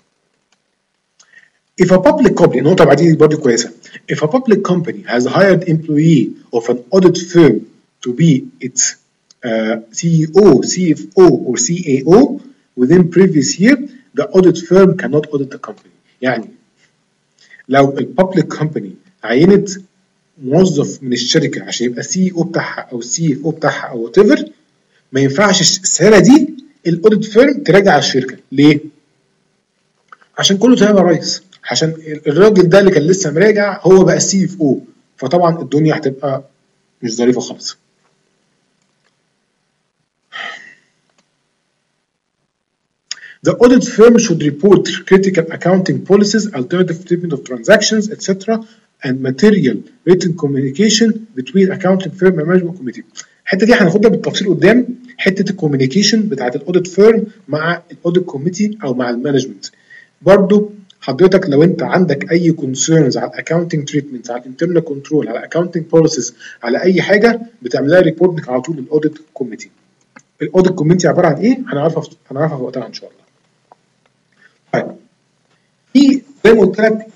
If a public company, نقطة بعدين برضه كويسة. If a public company has hired employee of an audit firm to be its uh, C E O, C F O or C A O within previous year, the audit firm cannot audit the company. يعني لو الببليك كومباني عينت موظف من الشركة عشان يبقى سي او بتاعها او سي اف او بتاعها او وات ايفر، ما ينفعش السنة دي الاوديت فيرم تراجع الشركة. ليه؟ عشان كله تمام يا ريس، عشان الراجل ده اللي كان لسه مراجع هو بقى سي اف او، فطبعا الدنيا هتبقى مش ظريفه خالص. The audit firm should report critical accounting policies, alternative treatment of transactions, et cetera, and material written communication between accounting firm and management committee. الحته دي هناخدها بالتفصيل قدام، حته الكوميونيكيشن بتاعت الاوديت فيرم مع الاوديت كوميتي او مع المانجمنت. برضو حضرتك لو انت عندك اي كونسيرنز على الاكونتنج تريتمنت، على الانترنال كنترول، على الاكونتنج بوليسيز، على اي حاجه، بتعملها ريبورت على طول للاوديت كوميتي. الاوديت كوميتي عباره عن ايه؟ هنعرفها هنعرفها في وقتها ان شاء الله. طيب، في زي ما قلت لك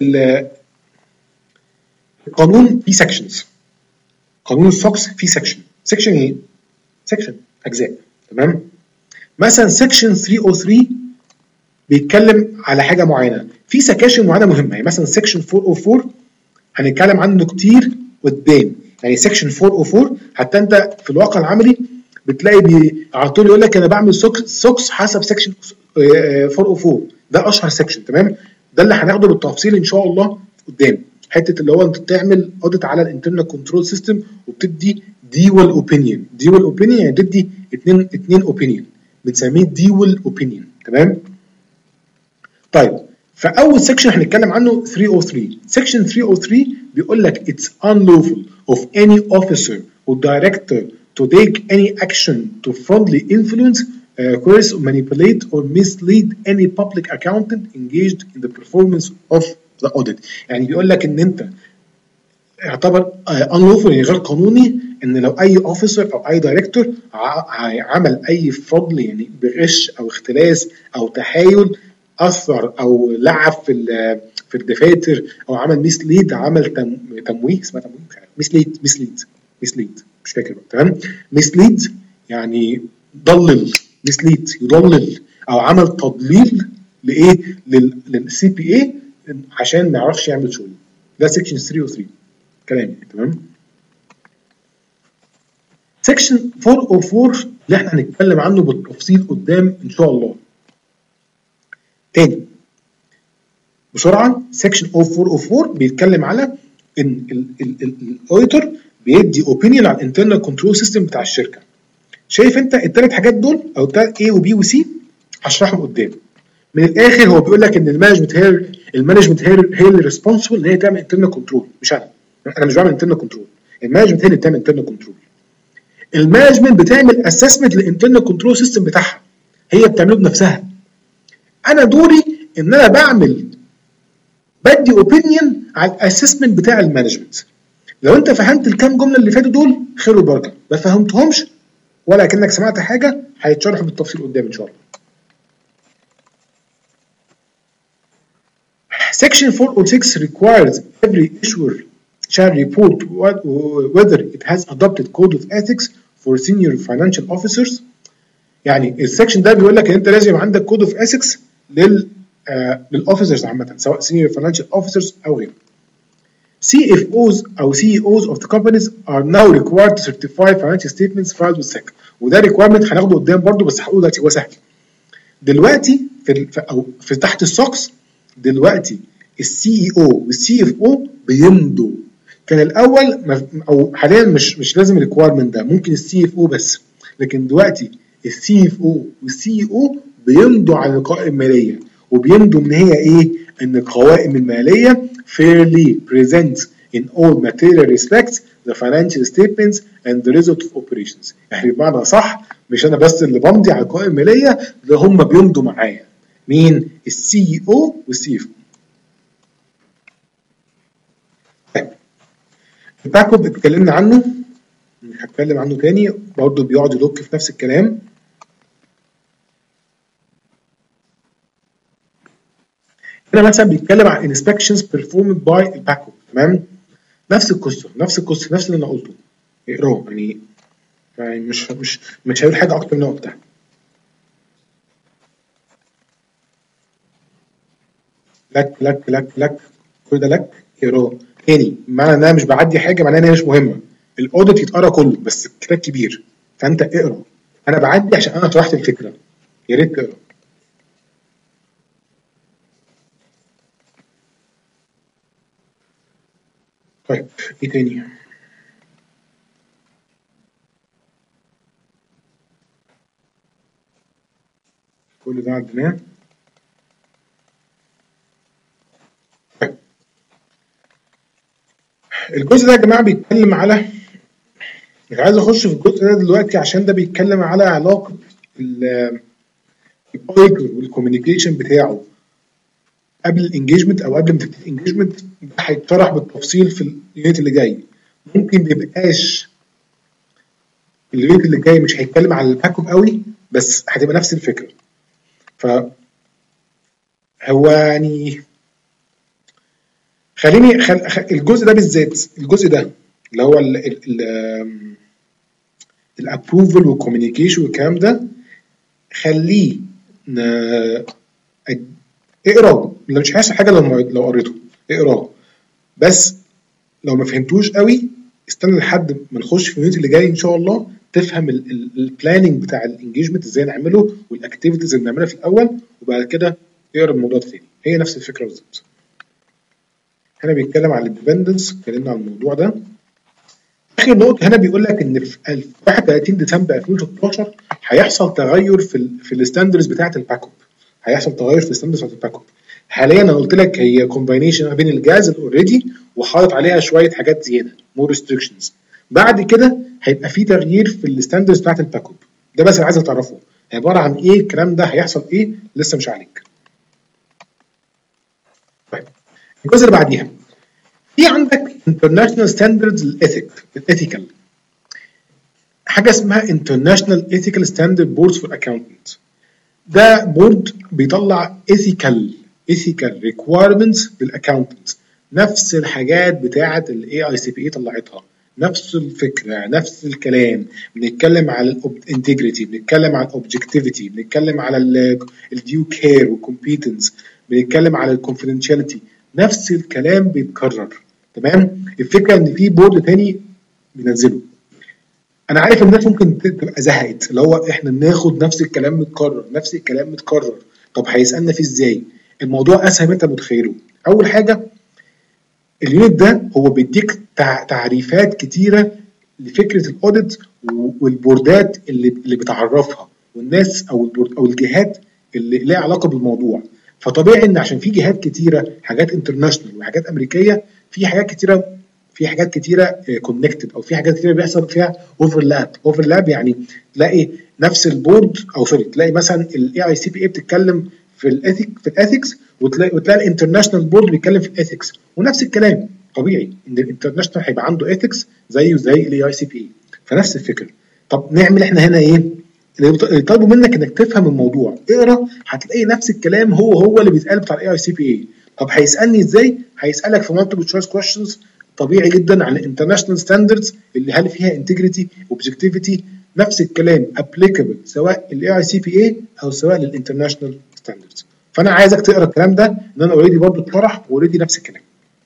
القانون فيه سكشنز. قانون السوكس فيه سكشن. سكشن ايه؟ سكشن اجزاء. تمام؟ مثلا سكشن ثلاثمية وثلاثة بيتكلم على حاجه معينه، في سكاشن معينه مهمه. يعني مثلا سكشن أربعمية وأربعة هنتكلم عنه كتير قدام. يعني سكشن أربعمية وأربعة حتى انت في الواقع العملي بتلاقي بي على طول يقول لك انا بعمل سوكس سوكس حسب سكشن أربعمية وأربعة، ده اشهر سكشن. تمام؟ ده اللي هناخده بالتفصيل ان شاء الله قدام. حته اللي هو انت بتعمل اوديت على الانترنال كنترول سيستم وبتدي ديوال اوبينيون. ديوال اوبينيون يعني تدي اثنين اثنين اوبينيون، بنسميه ديوال اوبينيون. تمام؟ طيب، فاول سكشن هنتكلم عنه ثلاثمية وثلاثة. سكشن ثلاثمية وثلاثة بيقول لك it's unlawful of any officer or director to take any action to frontally influence, uh, coerce, or manipulate or mislead any public accountant engaged in the performance of the audit. يعني بيقول لك ان انت يعتبر unlawful يعني غير قانوني ان لو اي اوفيسر او اي دايركتور عمل اي فضل يعني بغش او اختلاس او تحايل، اثر او لعب في في الدفاتر او عمل ميسليد، عمل تم تمويه اسمها تمويه مش عارف ميسليد ميسليد ميسليد مش فاكر بقى. تمام؟ ميسليد يعني ضلل، ميسليد يضلل او عمل تضليل لايه؟ للسي بي اي عشان ما يعرفش يعمل شغل. ده سكشن ثلاثمية وثلاثة كلامي. تمام؟ سكشن أربعمية وأربعة اللي احنا هنتكلم عنه بالتفصيل قدام ان شاء الله. تاني بسرعه، سكشن أربعمية وأربعة بيتكلم على ان الاوديتور بيدي اوبينيون على الانترنال كنترول سيستم بتاع الشركه. شايف انت الثلاث حاجات دول او الثلاث A وبي وسي هشرحهم قدام. من الاخر هو بيقول لك ان المانجمنت هي المانجمنت هي هي اللي ريسبونسبل ان هي تعمل انترنال كنترول، مش انا. انا مش بعمل انترنال كنترول، المانجمنت هي اللي بتعمل انترنال كنترول. المانجمنت بتعمل اسسمنت للانترنال كنترول سيستم بتاعها، هي بتعمله بنفسها. انا دوري ان انا بعمل بدي اوبينيون على الاسسمنت بتاع المانجمنت. لو انت فهمت الكام جمله اللي فاتوا دول خير وبركه، ما فهمتهمش ولا كأنك سمعت حاجه هيتشرحوا بالتفصيل قدام ان شاء الله. Section four oh six requires every issuer shall report what, whether it has adopted code of ethics for senior financial officers. يعني السكشن ده بيقول لك ان انت لازم يبقى عندك كود اوف اثكس لل آه للاوفيسرز عامه سواء سينيور فاينانشال اوفيسرز او غيره. سي اف اوز او سي اي اوز اوف ذا companies are now required to certify financial statements filed with سيك. وده ريكويرمنت هناخده قدام برضه بس هقول دلوقتي هو سهل. دلوقتي في او في تحت السوكس دلوقتي السي اي او والسي اف او بيمضوا. كان الاول او حاليا مش مش لازم الريكويرمنت ده، ممكن السي اف او بس، لكن دلوقتي السي اف او والسي او بيمضوا على القوائم الماليه، وبيمضوا ان هي ايه؟ ان القوائم الماليه fairly present in all material respects the financial statements and the result of operations. يعني بمعنى صح مش انا بس اللي بمضي على القوائم الماليه، ده هم بيمضوا معايا. مين؟ السي او والسي اف او. طيب الباك اب اتكلمنا عنه، مش هتكلم عنه تاني، برضه بيقعد يلوك في نفس الكلام. هنا مثلا بيتكلم عن inspections performed by الباك اب. تمام؟ نفس القصه نفس القصه نفس اللي انا قلته، اقراه يعني يعني مش مش مش هقول حاجه اكتر من اللي قلتها. لك لك لك لك كل ده لك اقراه تاني. معنى ان انا مش بعدي حاجه معناها ان هي مش مهمه. الاوديت يتقرا كله بس الكتاب كبير فانت اقرا. انا بعدي عشان انا طرحت الفكره، يا ريت تقرا. طيب ايه تاني؟ كل ده عدناه. طيب الجزء ده يا جماعه بيتكلم على، مش عايز اخش في الجزء ده دلوقتي عشان ده بيتكلم على علاقه الاوديتور والكوميونيكيشن بتاعه قبل الانجيجمنت او قبل ما تبتدي الانجيجمنت. ده هيتطرح بالتفصيل في اليونت اللي جاي. ممكن ميبقاش اليونت اللي جاي مش هيتكلم على الباك اب قوي، بس هتبقى نفس الفكره. ف هو يعني خليني خل... خل... الجزء ده بالذات، الجزء ده اللي هو الابروفل والكوميونيكيشن والكلام ده، خليه ن... اقراه. مش هيحصل حاجه لو لو قريته، اقراه. بس لو ما فهمتوش قوي استنى لحد ما نخش في اليونت اللي جاي ان شاء الله تفهم البلاننج بتاع الانجيجمنت ازاي نعمله والاكتيفيتيز اللي بنعملها في الاول، وبعد كده اقرا الموضوع تاني. هي نفس الفكره بالظبط. هنا بيتكلم عن الديبندنس، اتكلمنا عن الموضوع ده. اخر نقطه هنا بيقول لك ان في واحد وثلاثين ديسمبر ألفين وستاشر هيحصل تغير في ال في الستاندرز بتاعه الباك اب. هيحصل تغير في الستاندرز بتاعه الباك اب. حاليا انا قلت لك هي كومباينيشن ما بين الجاز الاوريدي وحاطط عليها شويه حاجات زياده، مور ريستريكشنز. بعد كده هيبقى في تغيير في الستاندرز بتاعه الباك اب. ده بس عايز تعرفه عباره عن ايه الكلام ده، هيحصل ايه لسه مش عليك. طيب الجزء اللي بعديها في عندك international standards للإثيك الإثيكال. حاجة اسمها international ethical standard boards for accountant. ده بورد بيطلع ethical ethical requirements للأكاونتنت، نفس الحاجات بتاعة ال إيه آي سي بي إيه طلعتها، نفس الفكرة نفس الكلام. بنتكلم على الانتجريتي، بنتكلم على الاوبجكتيفيتي، بنتكلم على الديو كير والكومبيتنس، بنتكلم على الكونفيدنشاليتي، نفس الكلام بيتكرر. تمام؟ الفكره ان في بورد تاني بينزله. انا عارف ان الناس ممكن تبقى زهقت، اللي هو احنا بناخد نفس الكلام متكرر نفس الكلام متكرر، طب هيسالنا فيه ازاي؟ الموضوع اسهل من انت متخيله. اول حاجه اليونت ده هو بيديك تعريفات كتيره لفكره الاوديت والبوردات اللي اللي بتعرفها والناس او البورد او الجهات اللي لها علاقه بالموضوع. فطبيعي ان عشان في جهات كتيره، حاجات انترناشونال وحاجات امريكيه، في حاجات كتيره في حاجات كتيره كونكتد او في حاجات كتيره بيحصل فيها اوفرلاب. اوفرلاب يعني تلاقي نفس البورد او سوري تلاقي مثلا الاي اي سي بي اي بتتكلم في الاثيك في الاثكس، وتلاقي وتلاقي الانترناشونال بورد بيتكلم في الاثكس، ونفس الكلام. طبيعي ان الانترناشونال هيبقى عنده اثكس زيه زي الاي اي سي بي اي، فنفس الفكره. طب نعمل احنا هنا ايه؟ اللي طالبوا منك انك تفهم الموضوع، اقرا هتلاقي نفس الكلام هو هو اللي بيتقال بتاع الاي اي سي بي اي. طب هيسالني ازاي؟ هيسالك في multiple choice questions طبيعي جدا عن الانترناشونال ستاندردز اللي هل فيها انتجريتي اوبجكتيفيتي، نفس الكلام applicable سواء الاي اي سي بي اي او سواء للانترناشونال ستاندردز. فانا عايزك تقرا الكلام ده ان انا اوريدي برضه اتطرح واوريدي نفس الكلام.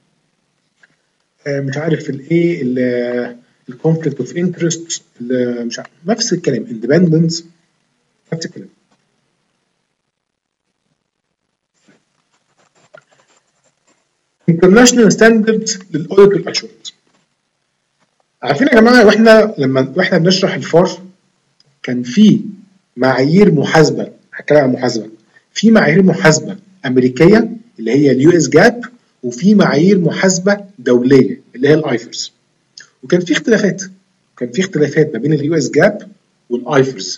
آه مش عارف الايه الكونفليكت اوف انترست، مش عارف نفس الكلام، اندبندنس نفس الكلام. international standards للاوديت والاشورنس. عارفين يا جماعه واحنا لما واحنا بنشرح الفار كان في معايير محاسبه، هتكلم عن محاسبه، في معايير محاسبه امريكيه اللي هي اليو اس جاب، وفي معايير محاسبه دوليه اللي هي الايفرز. وكان في اختلافات، كان في اختلافات ما بين اليو اس جاب والايفرز.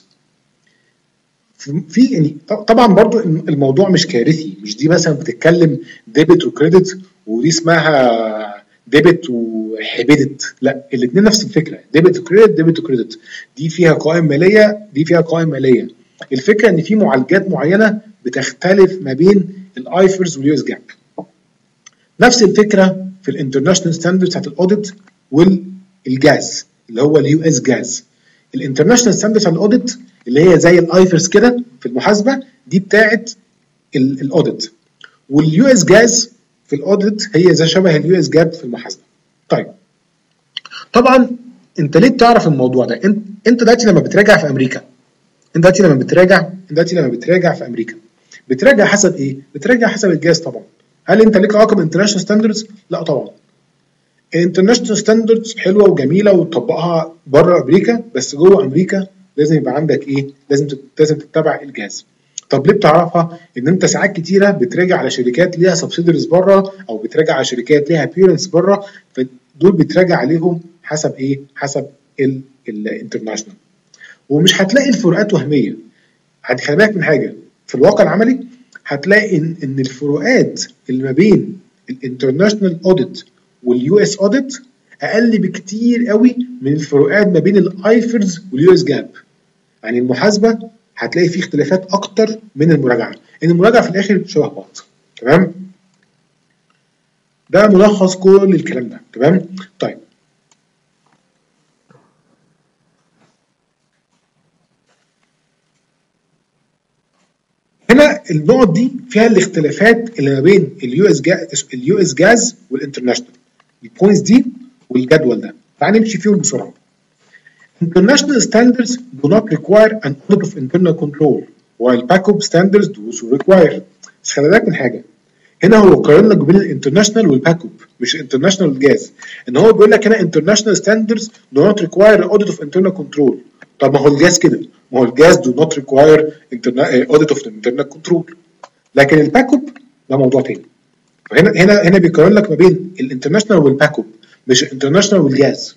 في يعني طبعا برضو الموضوع مش كارثي، مش دي مثلا بتتكلم ديبت وكريدت ودي اسمها ديبت وحبدت، لا الاثنين نفس الفكره، ديبت وكريدت ديبت وكريدت، دي فيها قوائم ماليه دي فيها قوائم ماليه. الفكره ان في معالجات معينه بتختلف ما بين الايفرز واليو اس جاب. نفس الفكره في الانترناشونال ستاندردز بتاعت الاوديت والجاز اللي هو اليو اس جاز. الانترناشونال ستاندردز بتاعت الاوديت اللي هي زي الايفرز كده في المحاسبه دي بتاعت الاوديت، واليو اس جاز في الاوديت هي زي شبه اليو اس جاب في المحاسبه. طيب طبعا انت ليه بتعرف الموضوع ده؟ انت انت دلوقتي لما بتراجع في امريكا، انت دلوقتي لما بتراجع انت دلوقتي لما بتراجع في امريكا بتراجع حسب ايه؟ بتراجع حسب الجاز طبعا. هل انت ليك علاقه بالانترناشونال ستاندردز؟ لا طبعا. الانترناشونال ستاندردز حلوه وجميله وتطبقها بره امريكا، بس جوه امريكا لازم يبقى عندك ايه؟ لازم لازم تتبع الجاز. طب ليه بتعرفها؟ ان انت ساعات كتيره بتراجع على شركات ليها سبسيدريز بره، او بتراجع على شركات ليها بيرنس بره، فدول بتراجع عليهم حسب ايه؟ حسب الانترناشونال. ومش هتلاقي الفروقات وهميه. خلي بالك من حاجه، في الواقع العملي هتلاقي ان ان الفروقات اللي ما بين الانترناشونال اوديت واليو اس اوديت اقل بكتير قوي من الفروقات ما بين الايفرز واليو اس جاب. يعني المحاسبه هتلاقي فيه اختلافات اكتر من المراجعه، ان المراجعه في الاخر شبه بعض. تمام؟ ده ملخص كل الكلام ده. تمام؟ طيب هنا النقط دي فيها الاختلافات اللي ما بين اليو اس جاز اليو اس جاز والانترناشونال، البوينتس دي والجدول ده. تعال نمشي فيهم بسرعه. International standards do not require an audit of internal control while PACOP standards do so require. بس خلي بالك من حاجه، هنا هو قارن لك بين الانترناشونال والباكوب مش الانترناشونال والجاز. ان هو بيقول لك هنا international standards do not require an audit of internal control. طب ما هو الجاز كده، ما هو الجاز do not require audit of internal control. لكن الباكوب ده موضوع تاني. هنا هنا هنا بيقارن لك ما بين الانترناشونال والباكوب مش الانترناشونال والجاز.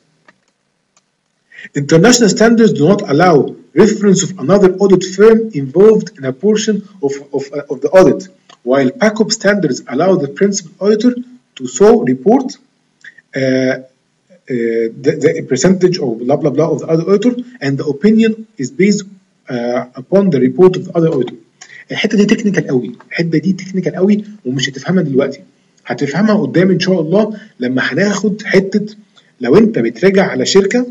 International standards do not allow reference of another audit firm involved in a portion of, of, of the audit, while PACOP standards allow the principal auditor to so report uh, uh, the, the percentage of blah blah blah of the other auditor, and the opinion is based uh, upon the report of the other auditor. الحته دي تكنيكال قوي، الحته دي تكنيكال قوي ومش هتفهمها دلوقتي، هتفهمها قدام ان شاء الله لما هناخد حته لو انت بتراجع على شركه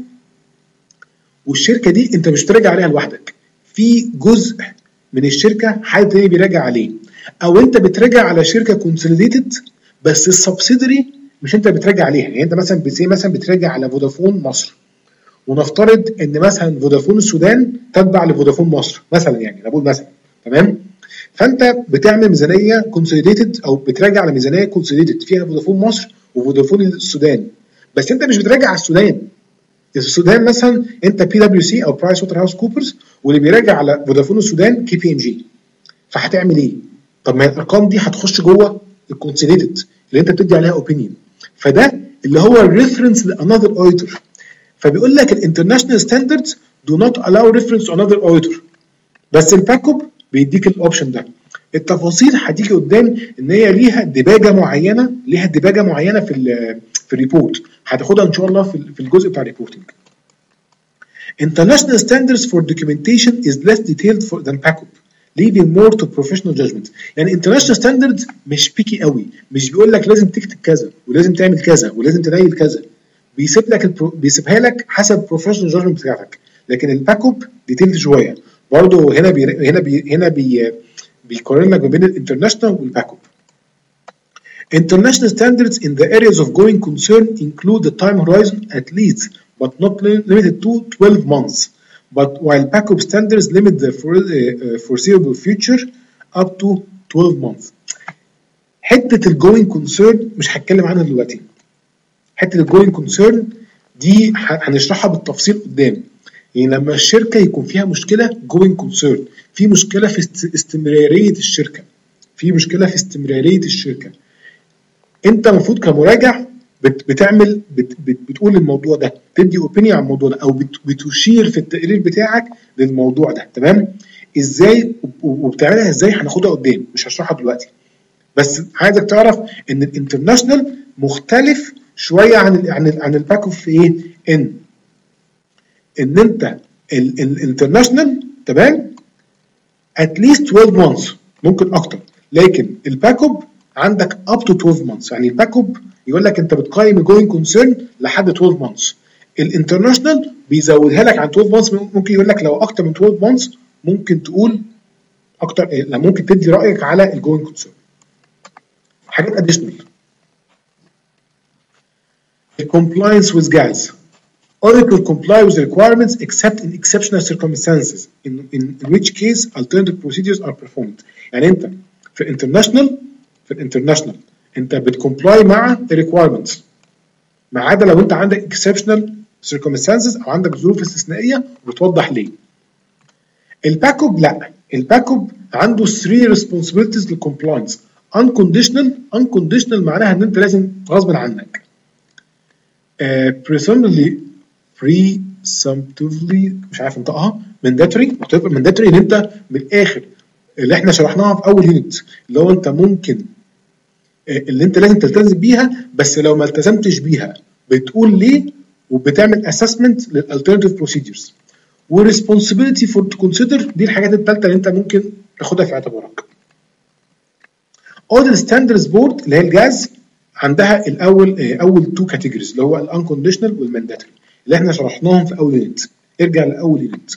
والشركه دي انت مش بتراجع عليها لوحدك، في جزء من الشركه حد تاني بيراجع عليه، او انت بتراجع على شركه كونسوليديتد بس السبسيدري مش انت بتراجع عليها. يعني انت مثلا زي مثلا بتراجع على فودافون مصر، ونفترض ان مثلا فودافون السودان تتبع لفودافون مصر مثلا، يعني انا بقول مثلا. تمام؟ فانت بتعمل ميزانيه كونسوليديتد او بتراجع على ميزانيه كونسوليديتد فيها فودافون مصر وفودافون السودان، بس انت مش بتراجع على السودان. السودان مثلا انت بي دبليو سي او برايس ووتر هاوس كوبرز، واللي بيراجع على فودافون السودان كي بي ام جي. فهتعمل ايه؟ طب ما الارقام دي هتخش جوه الكونسوليديتد اللي انت بتدي عليها اوبينيون، فده اللي هو الريفرنس لانذر اوديتور. فبيقول لك الانترناشونال ستاندردز دو نوت الاو ريفرنس تو انذر اوديتور، بس الباكوب بيديك الاوبشن ده. التفاصيل هتيجي قدام ان هي ليها دباجه معينه، ليها دباجه معينه في في الريبورت، هتاخدها ان شاء الله في الجزء بتاع الريبورتنج. International standards for documentation is less detailed for than PACOP. leaving more to professional judgment. يعني international standards مش بيكي قوي، مش بيقول لك لازم تكتب كذا ولازم تعمل كذا ولازم تنيل كذا، بيسيب لك البرو... بيسيبها لك حسب professional judgment بتاعتك. لكن الباكوب ديتيلد شويه برضه، هنا بي... هنا بي... هنا بي... بيقارن لك ما بين الانترناشونال والباكوب. International standards in the areas of going concern include the time horizon at least but not limited to twelve months. But while PACOP standards limit the for, uh, foreseeable future up to twelve months. حتة ال going concern مش هتكلم عنها دلوقتي. حتة ال going concern دي هنشرحها بالتفصيل قدام. يعني لما الشركة يكون فيها مشكلة going concern، في مشكلة في استمرارية الشركة، في مشكلة في استمرارية الشركة. انت المفروض كمراجع بتعمل بت بت بتقول الموضوع ده، تدي اوبينيون عن الموضوع ده، او بت بتشير في التقرير بتاعك للموضوع ده. تمام؟ ازاي وبتعملها ازاي هناخدها قدام، مش هشرحها دلوقتي. بس عايزك تعرف ان الانترناشونال مختلف شويه عن ال عن ال عن الباكوب في ايه؟ ان ان انت الانترناشونال تمام اتليست twelve months ممكن اكتر، لكن الباكوب عندك up to twelve months. يعني الباكوب يقول لك انت بتقيم الجوين كونسيرن لحد twelve months. الانترناشونال بيزودها لك عن twelve months، ممكن يقول لك لو اكتر من twelve months ممكن تقول اكتر، لا ممكن تدي رايك على الجوين كونسيرن. حاجات اديشنال. compliance with gas. Auditor comply with the requirements except in exceptional circumstances in, in which case alternative procedures are performed. يعني انت في الانترناشونال في الانترناشونال انت بتكمبلاي مع الريكوايرمنتس، ما عدا لو انت عندك exceptional circumstances او عندك ظروف استثنائيه وبتوضح ليه. الباكوب لا، الباكوب عنده three responsibilities للكومبلاينس. unconditional unconditional معناها ان انت لازم غصب عنك. uh, presumptively presumptively مش عارف انطقها. mandatory mandatory ان انت من الاخر اللي احنا شرحناها في اول يونت، اللي هو انت ممكن اللي انت لازم تلتزم بيها، بس لو ما التزمتش بيها بتقول ليه وبتعمل اسسمنت للالترناتيف بروسيدجرز. وريسبونسبيلتي فور تو كونسيدر دي الحاجات الثالثه اللي انت ممكن تاخدها في اعتبارك. اوديت ستاندردز بورد اللي هي الجاز عندها الاول اول تو كاتيجوريز اللي هو الانكونديشنال والمانداتوري اللي احنا شرحناهم في اول يونت. ارجع لاول يونت.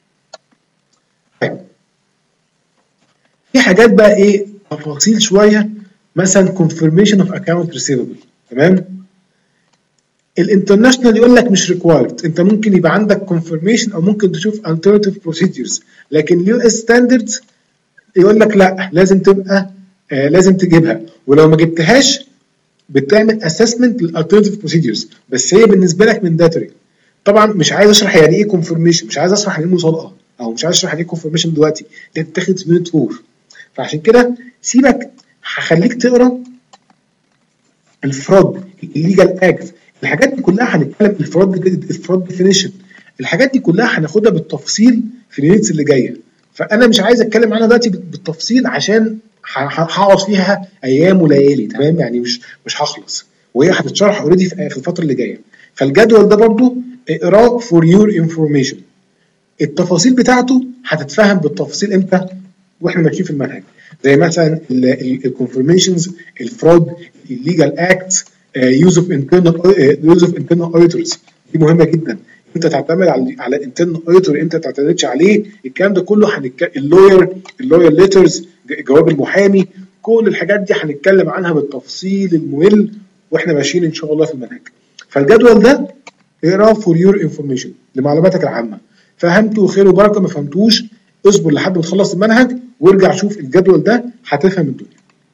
في حاجات بقى ايه تفاصيل شويه، مثلا confirmation of account receivable. تمام؟ الانترناشونال يقول لك مش required، انت ممكن يبقى عندك confirmation او ممكن تشوف alternative procedures، لكن اليو اس ستاندردز يقول لك لا لازم تبقى آه لازم تجيبها، ولو ما جبتهاش بتعمل assessment للalternative procedures، بس هي بالنسبه لك mandatory. طبعا مش عايز اشرح يعني ايه confirmation، مش عايز اشرح يعني ايه مصادقه، او مش عايز اشرح يعني ايه confirmation دلوقتي، دي بتتاخد في يونت فور. فعشان كده سيبك، هخليك تقرا الفراد الليجال اكت، الحاجات دي كلها هنتكلم. الفراد الفراد ديفينيشن، الحاجات دي كلها هناخدها بالتفصيل في اليونتس اللي جايه. فانا مش عايز اتكلم عنها دلوقتي بالتفصيل عشان هقعد فيها ايام وليالي. تمام؟ يعني مش مش هخلص، وهي هتتشرح اوريدي في الفتره اللي جايه. فالجدول ده برضو اقراه فور يور انفورميشن، التفاصيل بتاعته هتتفهم بالتفصيل امتى واحنا ماشيين في المنهج، زي مثلا الكونفirmations، الفراد، الليجال اكت، يوز اوف انترنال يوز اوف انترنال اوديتورز، دي مهمه جدا. انت تعتمد على على الانترنال اوديتور، انت ما تعتمدش عليه. الكلام ده كله هنتكلم، اللوير اللوير ليترز، جواب المحامي، كل الحاجات دي هنتكلم عنها بالتفصيل الممل واحنا ماشيين ان شاء الله في المنهج. فالجدول ده اقراه فور يور انفورميشن لمعلوماتك العامه. فهمته خير وبركه، ما فهمتوش اصبر لحد ما تخلص المنهج وارجع شوف الجدول ده هتفهم الدنيا.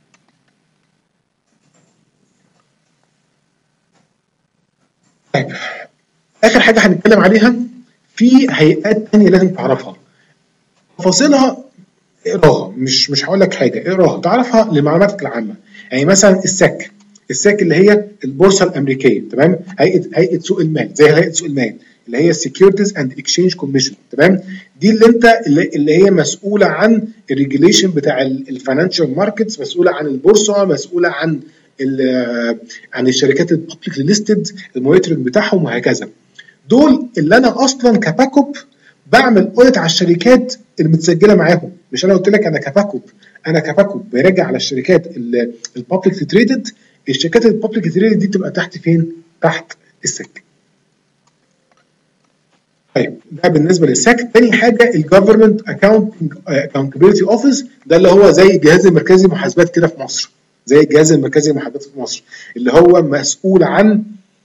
طيب اخر حاجه هنتكلم عليها، في هيئات ثانيه لازم تعرفها تفاصيلها، اقراها، مش مش هقول لك حاجه، اقراها تعرفها لمعلوماتك العامه. يعني مثلا السك السك اللي هي البورصه الامريكيه. تمام؟ هيئه هيئه سوق المال، زي هيئه سوق المال اللي هي السكيورتيز اند اكسشينج كوميشن. تمام؟ دي اللي انت اللي هي مسؤوله عن الريجوليشن بتاع الفاينانشال ماركتس، مسؤوله عن البورصه، مسؤوله عن عن الشركات البابليك ليستد، المونيتورنج بتاعهم وهكذا. دول اللي انا اصلا كباك اب بعمل اوديت على الشركات المتسجله معاهم. مش انا قلت لك انا كباكوب انا كباكوب براجع على الشركات البابليك تريدد، الشركات البابليك تريدد دي تبقى تحت فين؟ تحت السك. طيب ده بالنسبه للسك. تاني حاجه الجفرمنت اكاونتبيلتي اوفيس، ده اللي هو زي الجهاز المركزي للمحاسبات كده في مصر، زي الجهاز المركزي للمحاسبات في مصر اللي هو مسؤول عن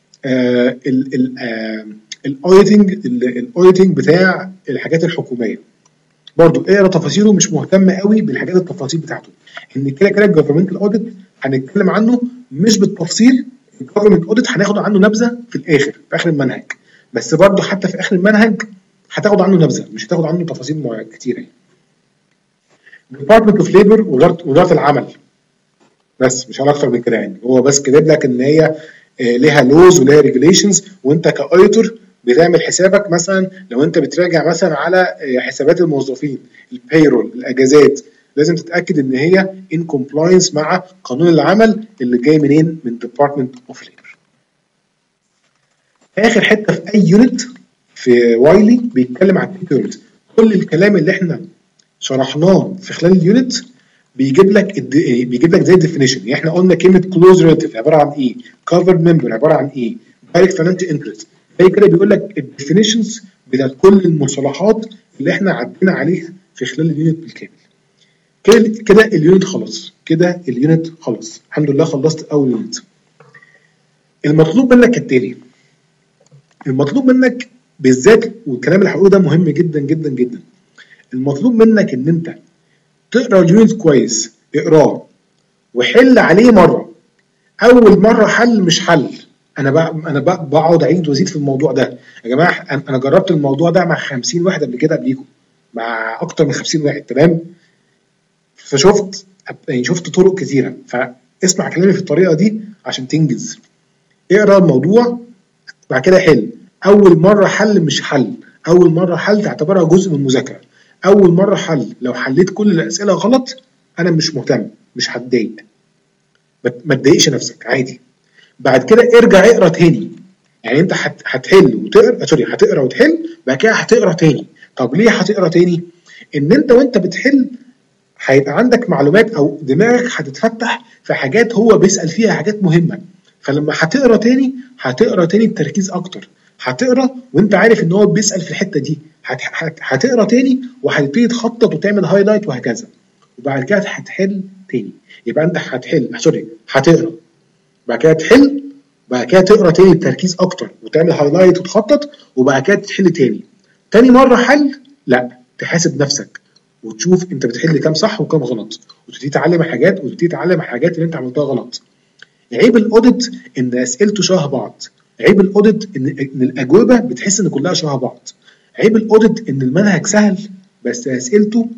الاوديتنج الاوديتنج بتاع الحاجات الحكوميه. برضو اقرا تفاصيله، مش مهتم قوي بالحاجات التفاصيل بتاعته، ان كده كده الجفرمنت اوديت هنتكلم عنه مش بالتفصيل. الجفرمنت اوديت هناخد عنه نبذه في الاخر في اخر المنهج، بس برضو حتى في اخر المنهج هتاخد عنه نبذه، مش هتاخد عنه تفاصيل كتيره يعني. ديبارتمنت اوف ليبر، وزاره العمل، بس مش اكتر من كده يعني. هو بس كاتب لك ان هي ليها لوز وليها ريجوليشنز، وانت كايتور بتعمل حسابك مثلا لو انت بتراجع مثلا على حسابات الموظفين، البيرول، الاجازات، لازم تتاكد ان هي ان كومبلاينس مع قانون العمل اللي جاي منين؟ من ديبارتمنت اوف ليبر. اخر حته في اي يونت في وايلي بيتكلم عن اليونت. كل الكلام اللي احنا شرحناه في خلال اليونت بيجيب لك الد... بيجيب لك زي الديفينيشن. يعني احنا قلنا كلمه كلوز ريليتيف عباره عن ايه؟ كفرد ممبر عباره عن ايه؟ دايركت فاينانشال انترست. زي كده بيقول لك الديفينيشنز بتاعت كل المصطلحات اللي احنا عدينا عليها في خلال اليونت بالكامل. كده كده اليونت خلاص، كده اليونت خلاص، الحمد لله خلصت اول يونت. المطلوب منك كالتالي، المطلوب منك بالذات، والكلام اللي هقوله ده مهم جدا جدا جدا، المطلوب منك ان انت تقرا اليونت كويس، اقراه وحل عليه مره. اول مره حل مش حل، انا بقى انا بقى بقعد اعيد وازيد في الموضوع ده. يا جماعه انا جربت الموضوع ده مع خمسين واحد قبل كده قبليكم، مع اكتر من خمسين واحد، تمام؟ فشفت يعني شفت طرق كتيره، فاسمع كلامي في الطريقه دي عشان تنجز. اقرا الموضوع بعد كده حل. اول مره حل مش حل، اول مره حل تعتبرها جزء من المذاكره. اول مره حل لو حليت كل الاسئله غلط انا مش مهتم، مش هتضايق، ما تضايقش نفسك عادي. بعد كده ارجع اقرا تاني، يعني انت هتحل وتقرا، سوري هتقرا وتحل، بعد كده هتقرا تاني. طب ليه هتقرا تاني؟ ان انت وانت بتحل هيبقى عندك معلومات او دماغك هتتفتح في حاجات هو بيسال فيها، حاجات مهمه. فلما هتقرا تاني هتقرا تاني بتركيز اكتر، هتقرا وانت عارف ان هو بيسال في الحته دي، هتقرا تاني وهتبتدي تخطط وتعمل هايلايت وهكذا، وبعد كده هتحل تاني. يبقى انت هتحل سوري هتقرا، بعد كده تحل، بعد كده تقرا تاني بتركيز اكتر وتعمل هايلايت وتخطط، وبعد كده تحل تاني. تاني مره حل لا، تحاسب نفسك وتشوف انت بتحل كام صح وكام غلط، وتبتدي تتعلم حاجات وتبتدي تتعلم الحاجات اللي انت عملتها غلط. عيب الاوديت ان اسئلته شبه بعض، عيب الاوديت ان ان الاجوبه بتحس ان كلها شبه بعض، عيب الاوديت ان المنهج سهل بس اسئلته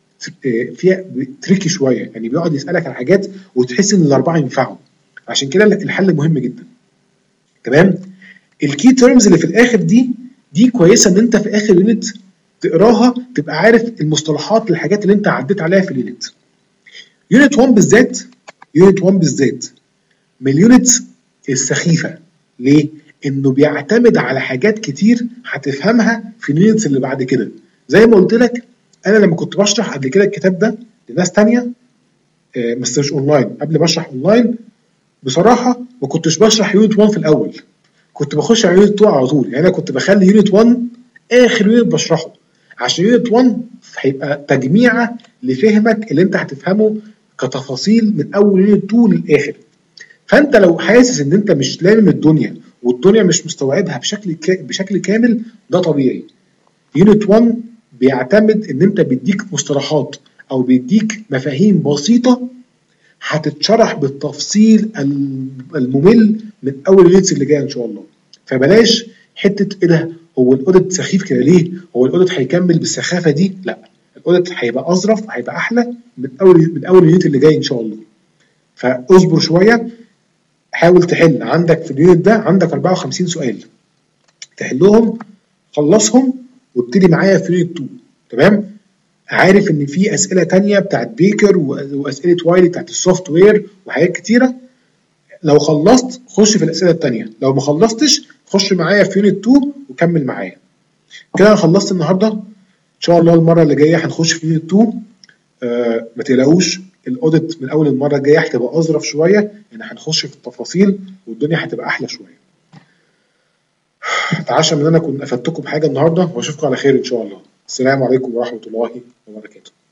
فيها تريكي شويه، يعني بيقعد يسالك على حاجات وتحس ان الاربعه ينفعوا. عشان كده الحل مهم جدا، تمام؟ الكي تيرمز اللي في الاخر دي دي كويسه ان انت في اخر يونت تقراها، تبقى عارف المصطلحات للحاجات اللي انت عديت عليها في اليونت. يونت واحد بالذات، يونت واحد بالذات من اليونت السخيفه. ليه؟ انه بيعتمد على حاجات كتير هتفهمها في اليونتس اللي بعد كده. زي ما قلت لك انا لما كنت بشرح قبل كده الكتاب ده لناس تانية آه بس مش اونلاين، قبل ما اشرح اونلاين بصراحه ما كنتش بشرح يونت واحد في الاول، كنت بخش على يونت اتنين على طول. يعني انا كنت بخلي يونت واحد اخر يونت بشرحه، عشان يونت واحد هيبقى تجميعه لفهمك اللي انت هتفهمه كتفاصيل من اول يونت اتنين للاخر. فانت لو حاسس ان انت مش لامم الدنيا والدنيا مش مستوعبها بشكل بشكل كامل، ده طبيعي. يونت واحد بيعتمد ان انت بيديك مصطلحات او بيديك مفاهيم بسيطه هتتشرح بالتفصيل الممل من اول اليونتس اللي جايه ان شاء الله. فبلاش حته ايه ده هو الاوديت سخيف كده ليه؟ هو الاوديت هيكمل بالسخافه دي؟ لا، الاوديت هيبقى اظرف، هيبقى احلى من اول من اول اليونت اللي جاي ان شاء الله. فاصبر شويه، حاول تحل. عندك في اليونت ده عندك اربعة وخمسين سؤال تحلهم، خلصهم وابتدي معايا في يونت اتنين، تمام؟ عارف ان في اسئله تانية بتاعت بيكر واسئله وايلي بتاعت السوفت وير وحاجات كتيره. لو خلصت خش في الاسئله التانية، لو ما خلصتش خش معايا في يونت اتنين وكمل معايا. كده انا خلصت النهارده، ان شاء الله المره اللي جايه هنخش في يونت اتنين. آه ما تقلقوش، الاوديت من اول المره الجايه هتبقى اظرف شويه، يعني هنخش في التفاصيل والدنيا هتبقى احلى شويه. اتعشى ان انا كنت افدتكم بحاجه النهارده، واشوفكم على خير ان شاء الله. السلام عليكم ورحمه الله وبركاته.